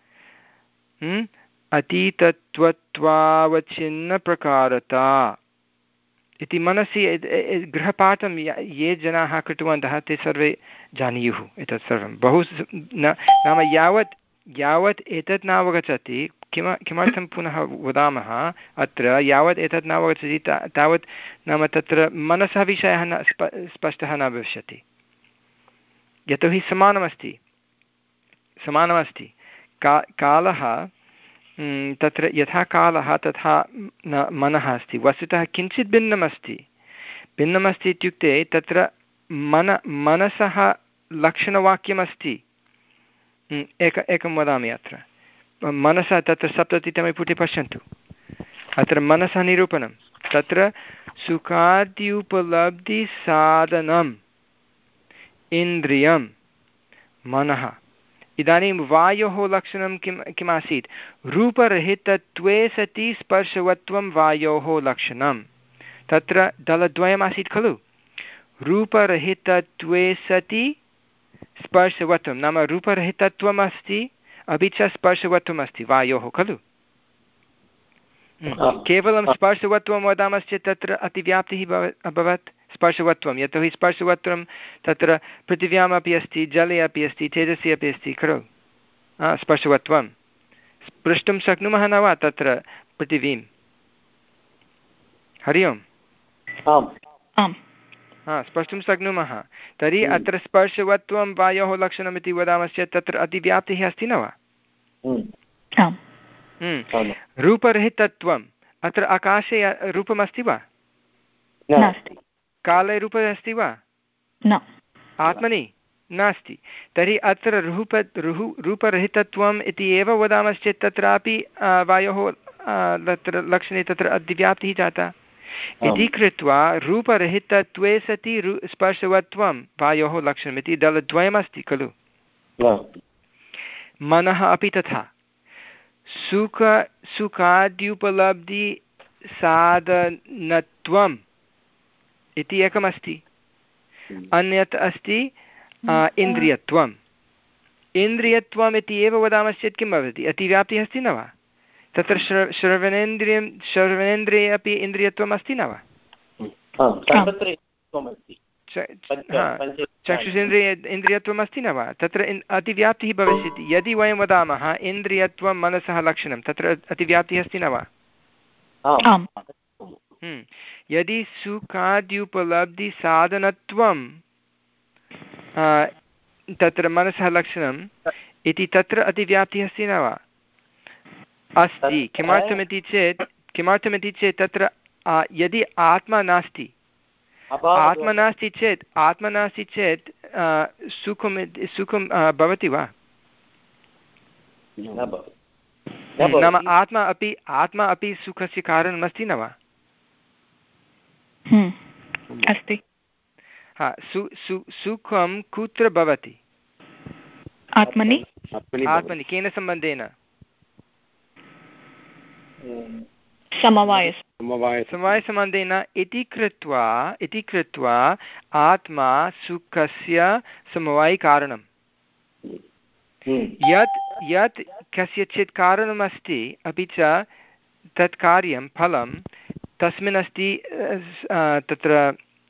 अतीतत्वत्वावच्छिन्नप्रकारता इति मनसि गृहपाठं ये जनाः कृतवन्तः ते सर्वे जानीयुः एतत् सर्वं। बहु न नाम यावत् यावत् एतत् नावगच्छति, किम किमर्थं पुनः वदामः अत्र, यावत् एतत् नावगच्छति तावत् नाम तत्र मनसः विषयः न स्पष्टः न भविष्यति। यतोहि समानमस्ति समानमस्ति का कालः तत्र यथा कालः तथा न मनः अस्ति। वस्तुतः किञ्चित् भिन्नमस्ति भिन्नमस्ति इत्युक्ते तत्र मन मनसः लक्षणवाक्यमस्ति। एक एकं वदामि अत्र मनसः, तत्र सप्ततितमे पुटे पश्यन्तु, अत्र मनसः निरूपणं। तत्र सुखाद्युपलब्धिसाधनम् इन्द्रियं मनः इदानीं वायोः लक्षणं किं किम् आसीत्? रूपरहितत्वे सति स्पर्शवत्वं वायोः लक्षणं। तत्र दलद्वयमासीत् खलु। रूपरहितत्वे सति स्पर्शवत्वं नाम रूपरहितत्वम् अस्ति अपि च स्पर्शवत्वम् अस्ति वायोः खलु। केवलं स्पर्शवत्वं वदामश्चेत् तत्र अतिव्याप्तिः भव अभवत्। स्पर्शवत्वं यतोहि स्पर्शवत्वं तत्र पृथिव्यामपि अस्ति, जले अपि अस्ति, तेजसि अपि अस्ति खलु। स्पर्शवत्वं स्पृष्टुं शक्नुमः न वा तत्र पृथिवीं? हरि ओम्। हा, स्पष्टुं शक्नुमः। तर्हि अत्र स्पर्शवत्वं वायोः लक्षणमिति वदामश्चेत् तत्र अतिव्याप्तिः अस्ति न वा? रूपरहितत्वम् अत्र आकाशे रूपमस्ति वा? काले रूपम् अस्ति वा? आत्मनि नास्ति। तर्हि अत्र रूप रुहु रूपरहितत्वम् इति एव वदामश्चेत् तत्रापि वायोः तत्र लक्षणे तत्र अतिव्याप्तिः जाता इति कृत्वा रूपरहितत्वे सति रू स्पर्शवत्वं वायोः लक्षणमिति दलद्वयमस्ति खलु। मनः अपि तथा। सुख सुखाद्युपलब्धि साधनत्वम् इति एकमस्ति, अन्यत् अस्ति इन्द्रियत्वम्। इन्द्रियत्वम् इति एव वदामश्चेत् किं भवति? अतिव्याप्तिः अस्ति न वा? तत्र श्र श्रवणेन्द्रियं श्रवणेन्द्रिये अपि इन्द्रियत्वम् अस्ति न वा? चक्षुषेन्द्रिये इन्द्रियत्वम् अस्ति न वा? तत्र अतिव्याप्तिः भविष्यति। यदि वयं वदामः इन्द्रियत्वं मनसः लक्षणं, तत्र अतिव्याप्तिः अस्ति न वा? यदि सुखाद्युपलब्धिसाधनत्वं तत्र मनसः लक्षणम् इति तत्र अतिव्याप्तिः अस्ति न वा? अस्ति। किमर्थमिति चेत् किमर्थमिति चेत् तत्र यदि आत्मा नास्ति आत्मा नास्ति चेत् आत्मा नास्ति चेत् सुखं सुखं भवति वा? नाम आत्मा अपि आत्मा अपि सुखस्य कारणमस्ति न वा? अस्ति। हा, सु सु सुखं कुत्र भवति? आत्मनि। आत्मनि केन सम्बन्धेन? समवाय समवायसम्बन्धेन इति कृत्वा इति कृत्वा आत्मा सुखस्य समवायिकारणं। यत् यत् कस्यचित् कारणमस्ति अपि च तत् कार्यं फलं तस्मिन् अस्ति तत्र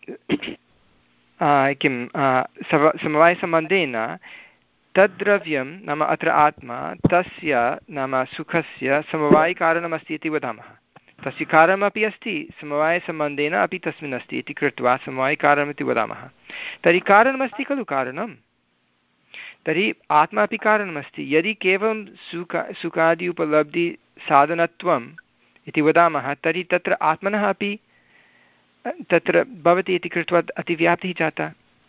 किं समवायसम्बन्धेन तद्द्रव्यं नाम अत्र आत्मा तस्य नाम सुखस्य समवायिकारणमस्ति इति वदामः। तस्य कारणमपि अस्ति समवायसम्बन्धेन अपि तस्मिन् अस्ति इति कृत्वा समवायिकारणमिति वदामः। तर्हि कारणमस्ति खलु कारणं? तर्हि आत्मा अपि कारणमस्ति। यदि केवलं सुख सुखादि उपलब्धिसाधनत्वम् इति वदामः तर्हि तत्र आत्मनः अपि तत्र भवति इति कृत्वा अतिव्याप्तिः जाता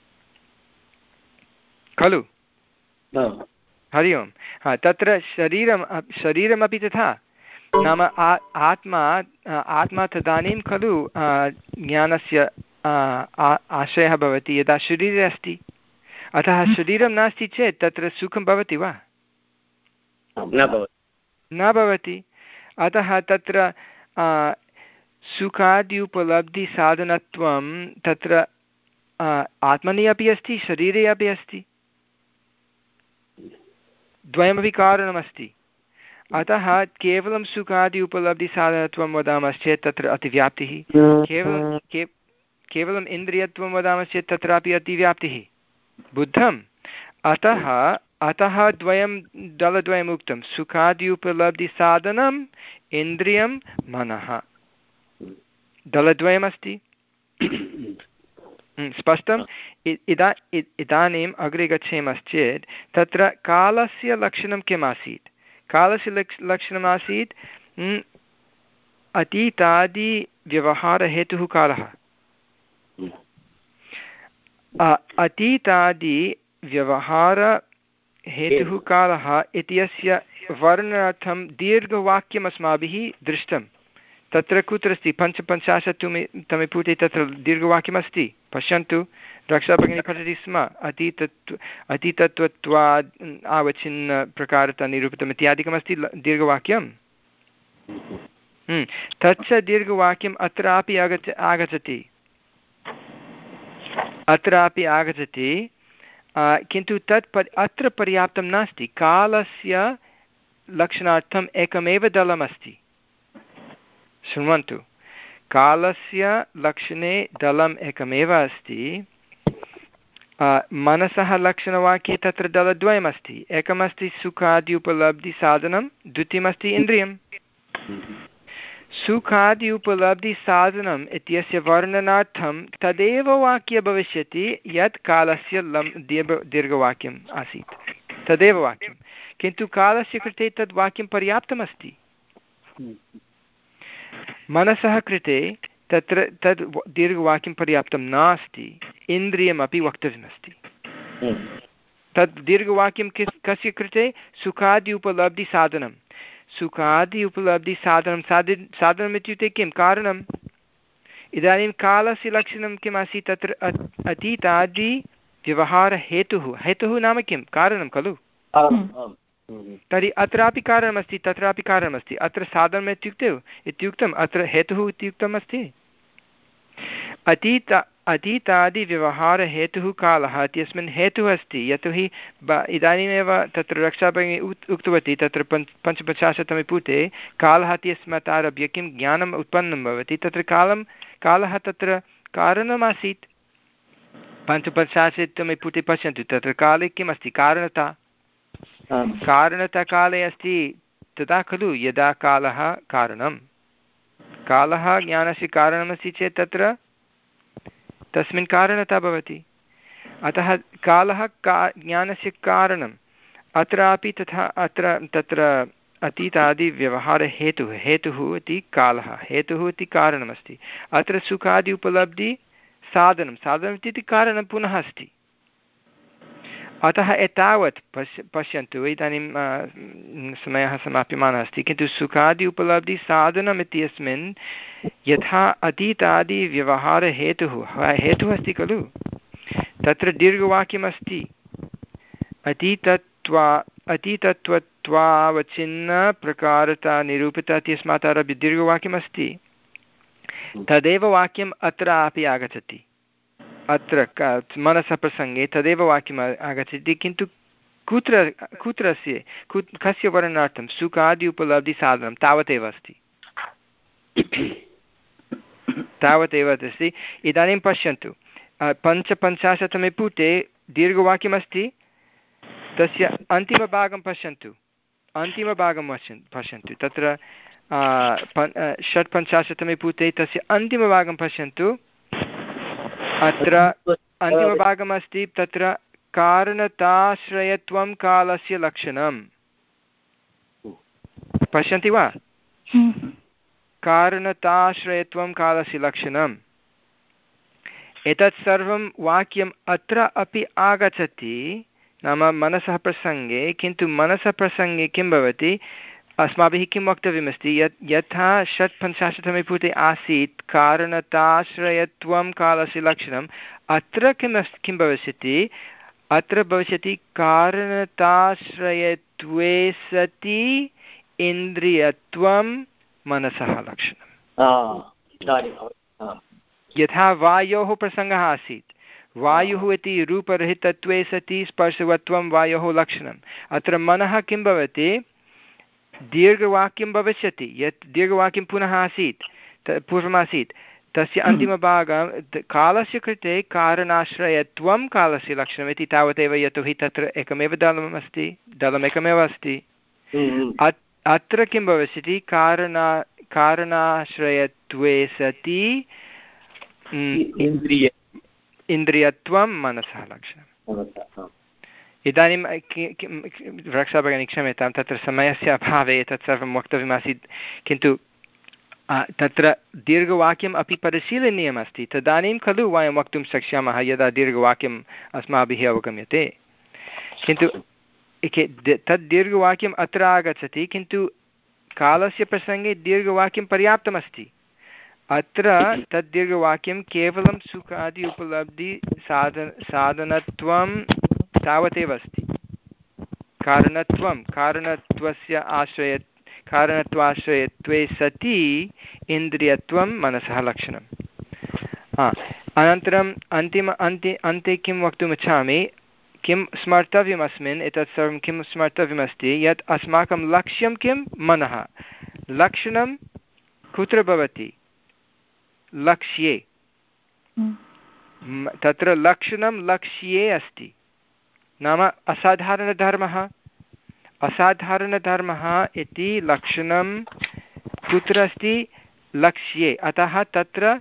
खलु। हरि ओम्। हा, तत्र शरीरं शरीरमपि तथा। नाम आ आत्मा आत्मा तदानीं खलु ज्ञानस्य आश्रयः भवति यदा शरीरे अस्ति। अतः शरीरं नास्ति चेत् तत्र सुखं भवति वा? न भवति। अतः तत्र सुखाद्युपलब्धिसाधनत्वं तत्र आत्मनि अपि अस्ति, शरीरे अपि अस्ति। द्वयमपि कारणमस्ति। अतः केवलं सुखादि उपलब्धिसाधनत्वं वदामश्चेत् तत्र अतिव्याप्तिः। केवलं के केवलम् इन्द्रियत्वं वदामश्चेत् तत्रापि अतिव्याप्तिः। बुद्धम्? अतः अतः द्वयं दलद्वयम् उक्तं, सुखादि उपलब्धिसाधनम् इन्द्रियं मनः। दलद्वयमस्ति। स्पष्टम्? इदा इदानीम् अग्रे गच्छेमश्चेत् तत्र कालस्य लक्षणं किम् आसीत्? कालस्य लक् लक्षणमासीत् अतीतादिव्यवहारहेतुः कालः। अतीतादिव्यवहारहेतुः कालः इत्यस्य वर्णनार्थं दीर्घवाक्यम् अस्माभिः दृष्टं। तत्र कुत्र अस्ति पञ्चपञ्चाशत् तमे पुटे तत्र दीर्घवाक्यमस्ति पश्यन्तु रक्षाभगिनी पठति स्म अतीतत्व अतीतत्वात् आवच्छिन्नप्रकारता निरूपितम् इत्यादिकमस्ति दीर्घवाक्यं तच्च दीर्घवाक्यम् अत्रापि आगच्छ आगच्छति अत्रापि आगच्छति किन्तु तत् प अत्र पर्याप्तं नास्ति कालस्य लक्षणार्थम् एकमेव दलमस्ति शृण्वन्तु कालस्य लक्षणे दलम् एकमेव अस्ति मनसः लक्षणवाक्ये तत्र दलद्वयमस्ति एकमस्ति सुखादि उपलब्धिसाधनं द्वितीयमस्ति इन्द्रियं सुखादि उपलब्धिसाधनम् इत्यस्य वर्णनार्थं तदेव वाक्ये भविष्यति यत् कालस्य लम् दीर्घ दीर्घवाक्यम् आसीत् तदेव वाक्यं किन्तु कालस्य कृते तद् वाक्यं पर्याप्तमस्ति मनसः कृते तत्र तद् दीर्घवाक्यं पर्याप्तं नास्ति इन्द्रियमपि वक्तव्यमस्ति तद् दीर्घवाक्यं किस् कस्य कृते सुखादि उपलब्धिसाधनं सुखादि उपलब्धिसाधनं साधि साधनम् इत्युक्ते किं कारणम् इदानीं कालस्य लक्षणं किम् आसीत् तत्र अतीतादि व्यवहारहेतुः हेतुः नाम किं कारणं खलु तर्हि अत्रापि कारणमस्ति तत्रापि कारणमस्ति अत्र साधनम् इत्युक्ते इत्युक्तम् अत्र हेतुः इत्युक्तम् अस्ति अतीत अतीतादिव्यवहारहेतुः कालः इत्यस्मिन् हेतुः अस्ति यतोहि इदानीमेव तत्र रक्षाभगिनी उक्तवती तत्र पञ्च पञ्चपञ्चाशत्तमे पुटे कालः इत्यस्मात् आरभ्य किं ज्ञानम् उत्पन्नं भवति तत्र कालं कालः तत्र कारणमासीत् पञ्चपञ्चाशत्तमे पुटे पश्यन्तु तत्र काले किम् अस्ति कारणता कारणता काले अस्ति तदा खलु यदा कालः कारणं कालः ज्ञानस्य कारणमस्ति चेत् तत्र तस्मिन् कारणता भवति अतः कालः का ज्ञानस्य कारणम् अत्रापि तथा अत्र तत्र अतीतादिव्यवहारहेतुः हेतुः इति कालः हेतुः इति कारणमस्ति अत्र सुखादि उपलब्धि साधनं साधनम् इति कारणं पुनः अस्ति अतः एतावत् पश्य पश्यन्तु इदानीं समयः समाप्यमानः अस्ति किन्तु सुखादि उपलब्धिसाधनम् इत्यस्मिन् यथा अतीतादिव्यवहारहेतुः हेतुः अस्ति खलु तत्र दीर्घवाक्यमस्ति अतीतत्वा अतीतत्वत्वावच्छिन्नप्रकारता निरूपिता इत्यस्मात् आरभ्य दीर्घवाक्यमस्ति तदेव वाक्यम् अत्रापि आगच्छति अत्र मनसः प्रसङ्गे तदेव वाक्यम् आगच्छति किन्तु कुत्र कुत्र अस्ति कस्य वर्णनार्थं सुखादि उपलब्धिसाधनं तावदेव अस्ति तावदेव अस्ति इदानीं पश्यन्तु पञ्चपञ्चाशत्तमे पुटे दीर्घवाक्यमस्ति तस्य अन्तिमभागं पश्यन्तु अन्तिमभागं पश्यन्तु तत्र षट्पञ्चाशत्तमे पुटे तस्य अन्तिमभागं पश्यन्तु अत्र अन्तिमभागमस्ति तत्र कारणताश्रयत्वं कालस्य लक्षणं पश्यन्ति वा कारणताश्रयत्वं कालस्य लक्षणम् एतत् सर्वं वाक्यम् अत्र अपि आगच्छति नाम मनसः प्रसङ्गे किन्तु मनसः प्रसङ्गे किं भवति अस्माभिः किं वक्तव्यमस्ति यत् यथा षट्पञ्चाशत्तमे पुटे आसीत् कारणताश्रयत्वं कालस्य लक्षणम् अत्र किम् अस्ति किं भविष्यति अत्र भविष्यति कारणताश्रयत्वे सति इन्द्रियत्वं मनसः लक्षणम् यथा वायोः प्रसङ्गः आसीत् वायुः इति रूपरहितत्वे सति स्पर्शवत्वं वायोः लक्षणम् अत्र मनः किं भवति दीर्घवाक्यं भविष्यति यत् दीर्घवाक्यं पुनः आसीत् पूर्वमासीत् तस्य अन्तिमभागं कालस्य कृते कारणाश्रयत्वं कालस्य लक्षणम् इति तावदेव यतोहि तत्र एकमेव दलम् अस्ति दलमेकमेव अस्ति अत्र किं भविष्यति कारणा कारणाश्रयत्वे सति इन्द्रिय इन्द्रियत्वं मनसः लक्षणम् इदानीं रक्षाभगिनी क्षम्यतां तत्र समयस्य अभावे तत् सर्वं वक्तव्यमासीत् किन्तु तत्र दीर्घवाक्यम् अपि परिशीलनीयमस्ति तदानीं खलु वयं वक्तुं शक्ष्यामः यदा दीर्घवाक्यम् अस्माभिः अवगम्यते किन्तु तद् दीर्घवाक्यम् अत्र आगच्छति किन्तु कालस्य प्रसङ्गे दीर्घवाक्यं पर्याप्तमस्ति। अत्र तद् दीर्घवाक्यं केवलं सुखादि उपलब्धि साधन साधनत्वं तावदेव अस्ति। कारणत्वं कारणत्वस्य आश्रय कारणत्वाश्रयत्वे सति इन्द्रियत्वं मनसः लक्षणं। हा अनन्तरम् अन्तिम अन्ते अन्ते किं वक्तुमिच्छामि, किं स्मर्तव्यमस्मिन् एतत् सर्वं किं स्मर्तव्यमस्ति यत् अस्माकं लक्ष्यं किं मनः। लक्षणं कुत्र भवति? लक्ष्ये। तत्र लक्षणं लक्ष्ये अस्ति, नाम असाधारणधर्मः। असाधारणधर्मः इति लक्षणं कुत्र अस्ति? लक्ष्ये। अतः तत्र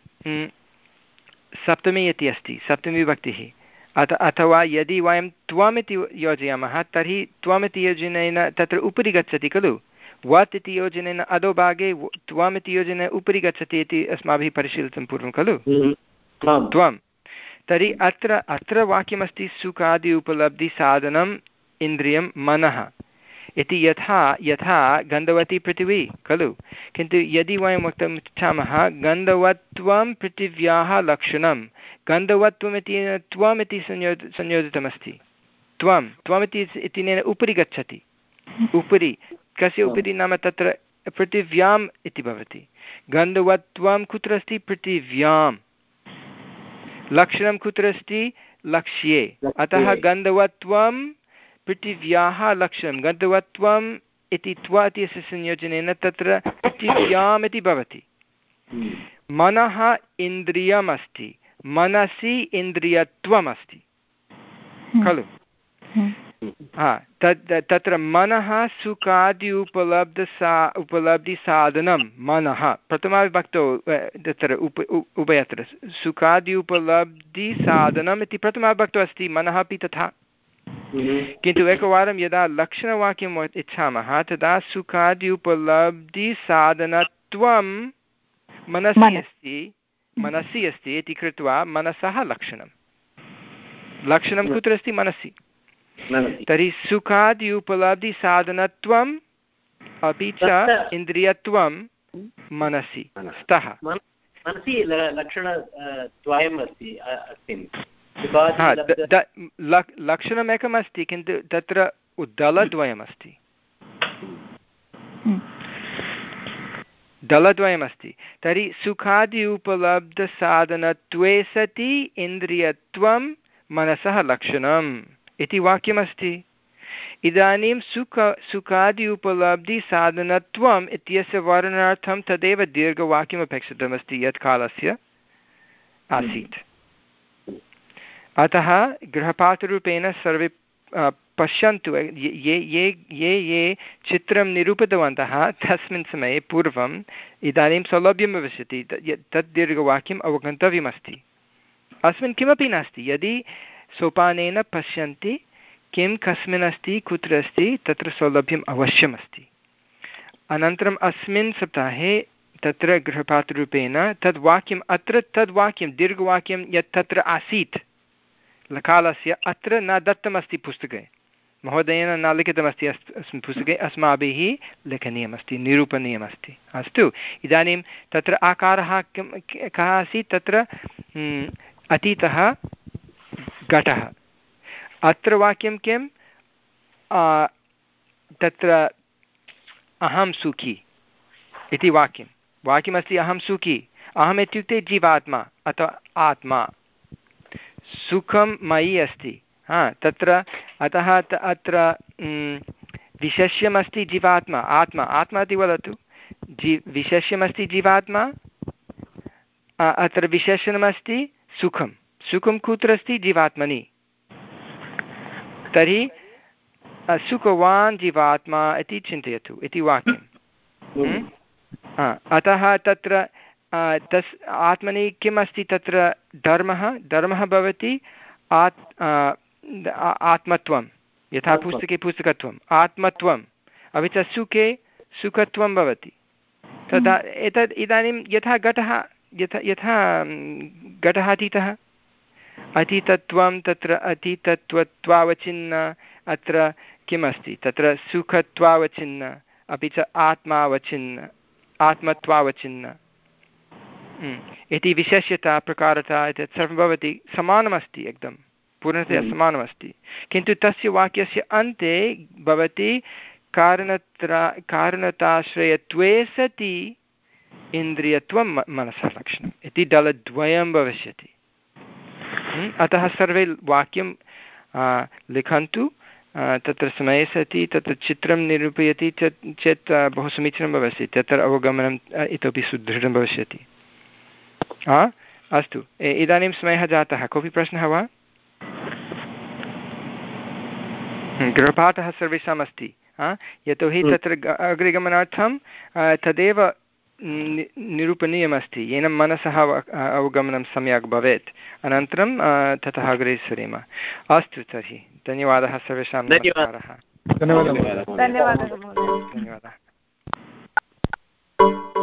सप्तमी इति अस्ति, सप्तमी विभक्तिः। अथ अथवा यदि वयं त्वम् इति योजयामः तर्हि त्वम् इति योजनेन तत्र उपरि गच्छति खलु। वत् इति योजनेन अधोभागे त्वम् इति योजनेन उपरि गच्छति इति अस्माभिः परिशीलितं पूर्वं खलु। त्वं तर्हि अत्र अत्र वाक्यमस्ति सुखादि उपलब्धिसाधनम् इन्द्रियं मनः इति, यथा यथा गन्धवती पृथिवी खलु। किन्तु यदि वयं वक्तुम् इच्छामः गन्धवत्वं पृथिव्याः लक्षणं, गन्धवत्वम् इति त्वम् इति संयोज संयोजितमस्ति। त्वं त्वमिति इत्यनेन उपरि गच्छति। उपरि कस्य उपरि? नाम तत्र पृथिव्याम् इति भवति। गन्धवत्वं कुत्र अस्ति? पृथिव्यां। लक्षणं कुत्र अस्ति? लक्ष्ये। अतः गन्धवत्वं पृथिव्याः लक्षणं, गन्धवत्वम् इति त्व इत्यस्य संयोजनेन तत्र पृथिव्याम् इति भवति। मनः इन्द्रियम् अस्ति, मनसि इन्द्रियत्वम् अस्ति खलु। हा तद् तत्र मनः सुखादि उपलब्धसा उपलब्धिसाधनं मनः प्रथमाविभक्तौ तत्र उप उभयत्र सुखादि उपलब्धिसाधनम् इति प्रथमाविभक्तौ अस्ति, मनः अपि तथा। किन्तु एकवारं यदा लक्षणवाक्यम् इच्छामः तदा सुखादि उपलब्धिसाधनत्वं मनसि अस्ति मनसि अस्ति इति कृत्वा मनसः लक्षणं। लक्षणं कुत्र अस्ति? मनसि। तर्हि सुखादि उपलब्धिसाधनत्वम् अपि च इन्द्रियत्वं मनसि स्तः। मनसि लक्षणद्वयम् अस्ति। लक्षणम् अस्ति किन्तु तत्र दलद्वयमस्ति। दलद्वयमस्ति। तर्हि सुखादि उपलब्धसाधनत्वे सति इन्द्रियत्वं मनसः लक्षणम् इति वाक्यमस्ति। इदानीं सुख सुखादि उपलब्धिसाधनत्वम् इत्यस्य वर्णनार्थं तदेव दीर्घवाक्यमपेक्षितमस्ति यत् कालस्य आसीत्। अतः गृहपाठरूपेण सर्वे पश्यन्तु, ये ये ये ये चित्रं निरूपितवन्तः तस्मिन् समये पूर्वम् इदानीं सौलभ्यं भविष्यति। तत् दीर्घवाक्यम् अवगन्तव्यमस्ति। अस्मिन् किमपि नास्ति। यदि सोपानेन पश्यन्ति किं कस्मिन् अस्ति कुत्र अस्ति तत्र सौलभ्यम् अवश्यमस्ति। अनन्तरम् अस्मिन् सप्ताहे तत्र गृहपाठरूपेण तद् वाक्यम् अत्र तद् वाक्यं दीर्घवाक्यं यत् तत्र आसीत् कालस्य अत्र न दत्तमस्ति पुस्तके, महोदयेन न लिखितमस्ति अस्मिन् पुस्तके, अस्माभिः लेखनीयमस्ति, निरूपणीयमस्ति। अस्तु, इदानीं तत्र आकारः किं कः आसीत्? तत्र अतीतः घटः। अत्र वाक्यं किं? तत्र अहं सुखी इति वाक्यं वाक्यमस्ति। अहं सुखी। अहम् इत्युक्ते जीवात्मा अथवा आत्मा, सुखं मयि अस्ति। हा तत्र अतः अत्र विशेष्यमस्ति जीवात्मा, आत्मा। आत्मा इति वदतु। जी विशेष्यमस्ति जीवात्मा, अत्र विशेषणमस्ति सुखं। सुखं कुत्र अस्ति? जीवात्मनि। तर्हि सुखवान् जीवात्मा इति चिन्तयतु इति वाक्यं। अतः तत्र तस् आत्मनि किम् अस्ति? तत्र धर्मः धर्मः भवति आत् आत्मत्वं, यथा पुस्तके पुस्तकत्वम्, आत्मत्वम्। अपि च सुखे सुखत्वं भवति। तदा एतद् इदानीं यथा घटः यथा यथा घटः अतीतः अतीतत्वं, तत्र अतीतत्वत्वावचिन्न अत्र किम् अस्ति? तत्र सुखत्वावचिन्न अपि च आत्मावचिन्न आत्मत्वावचिन्न इति विशेष्यता प्रकारता एतत् सर्वं भवति समानमस्ति एकदं पूर्णतया समानमस्ति किन्तु तस्य वाक्यस्य अन्ते भवति कारणत्रा कारणताश्रयत्वे सति इन्द्रियत्वं मनसः लक्षणम् इति दलद्वयं भविष्यति। अतः सर्वे वाक्यं लिखन्तु तत्र समये सति तत्र चित्रं निरूपयति चेत् चेत् बहु समीचीनं भविष्यति तत्र अवगमनम् इतोपि सुदृढं भविष्यति। हा अस्तु इदानीं समयः जातः कोऽपि प्रश्नः वा? गृहपाठः सर्वेषाम् अस्ति यतोहि तत्र अग्रे गमनार्थं तदेव निरूपणीयमस्ति येन मनसः अवगमनं सम्यक् भवेत् अनन्तरं ततः अग्रे सरेम। अस्तु तर्हि धन्यवादः सर्वेषां नमस्कारः। धन्यवादः धन्यवादः धन्यवादः।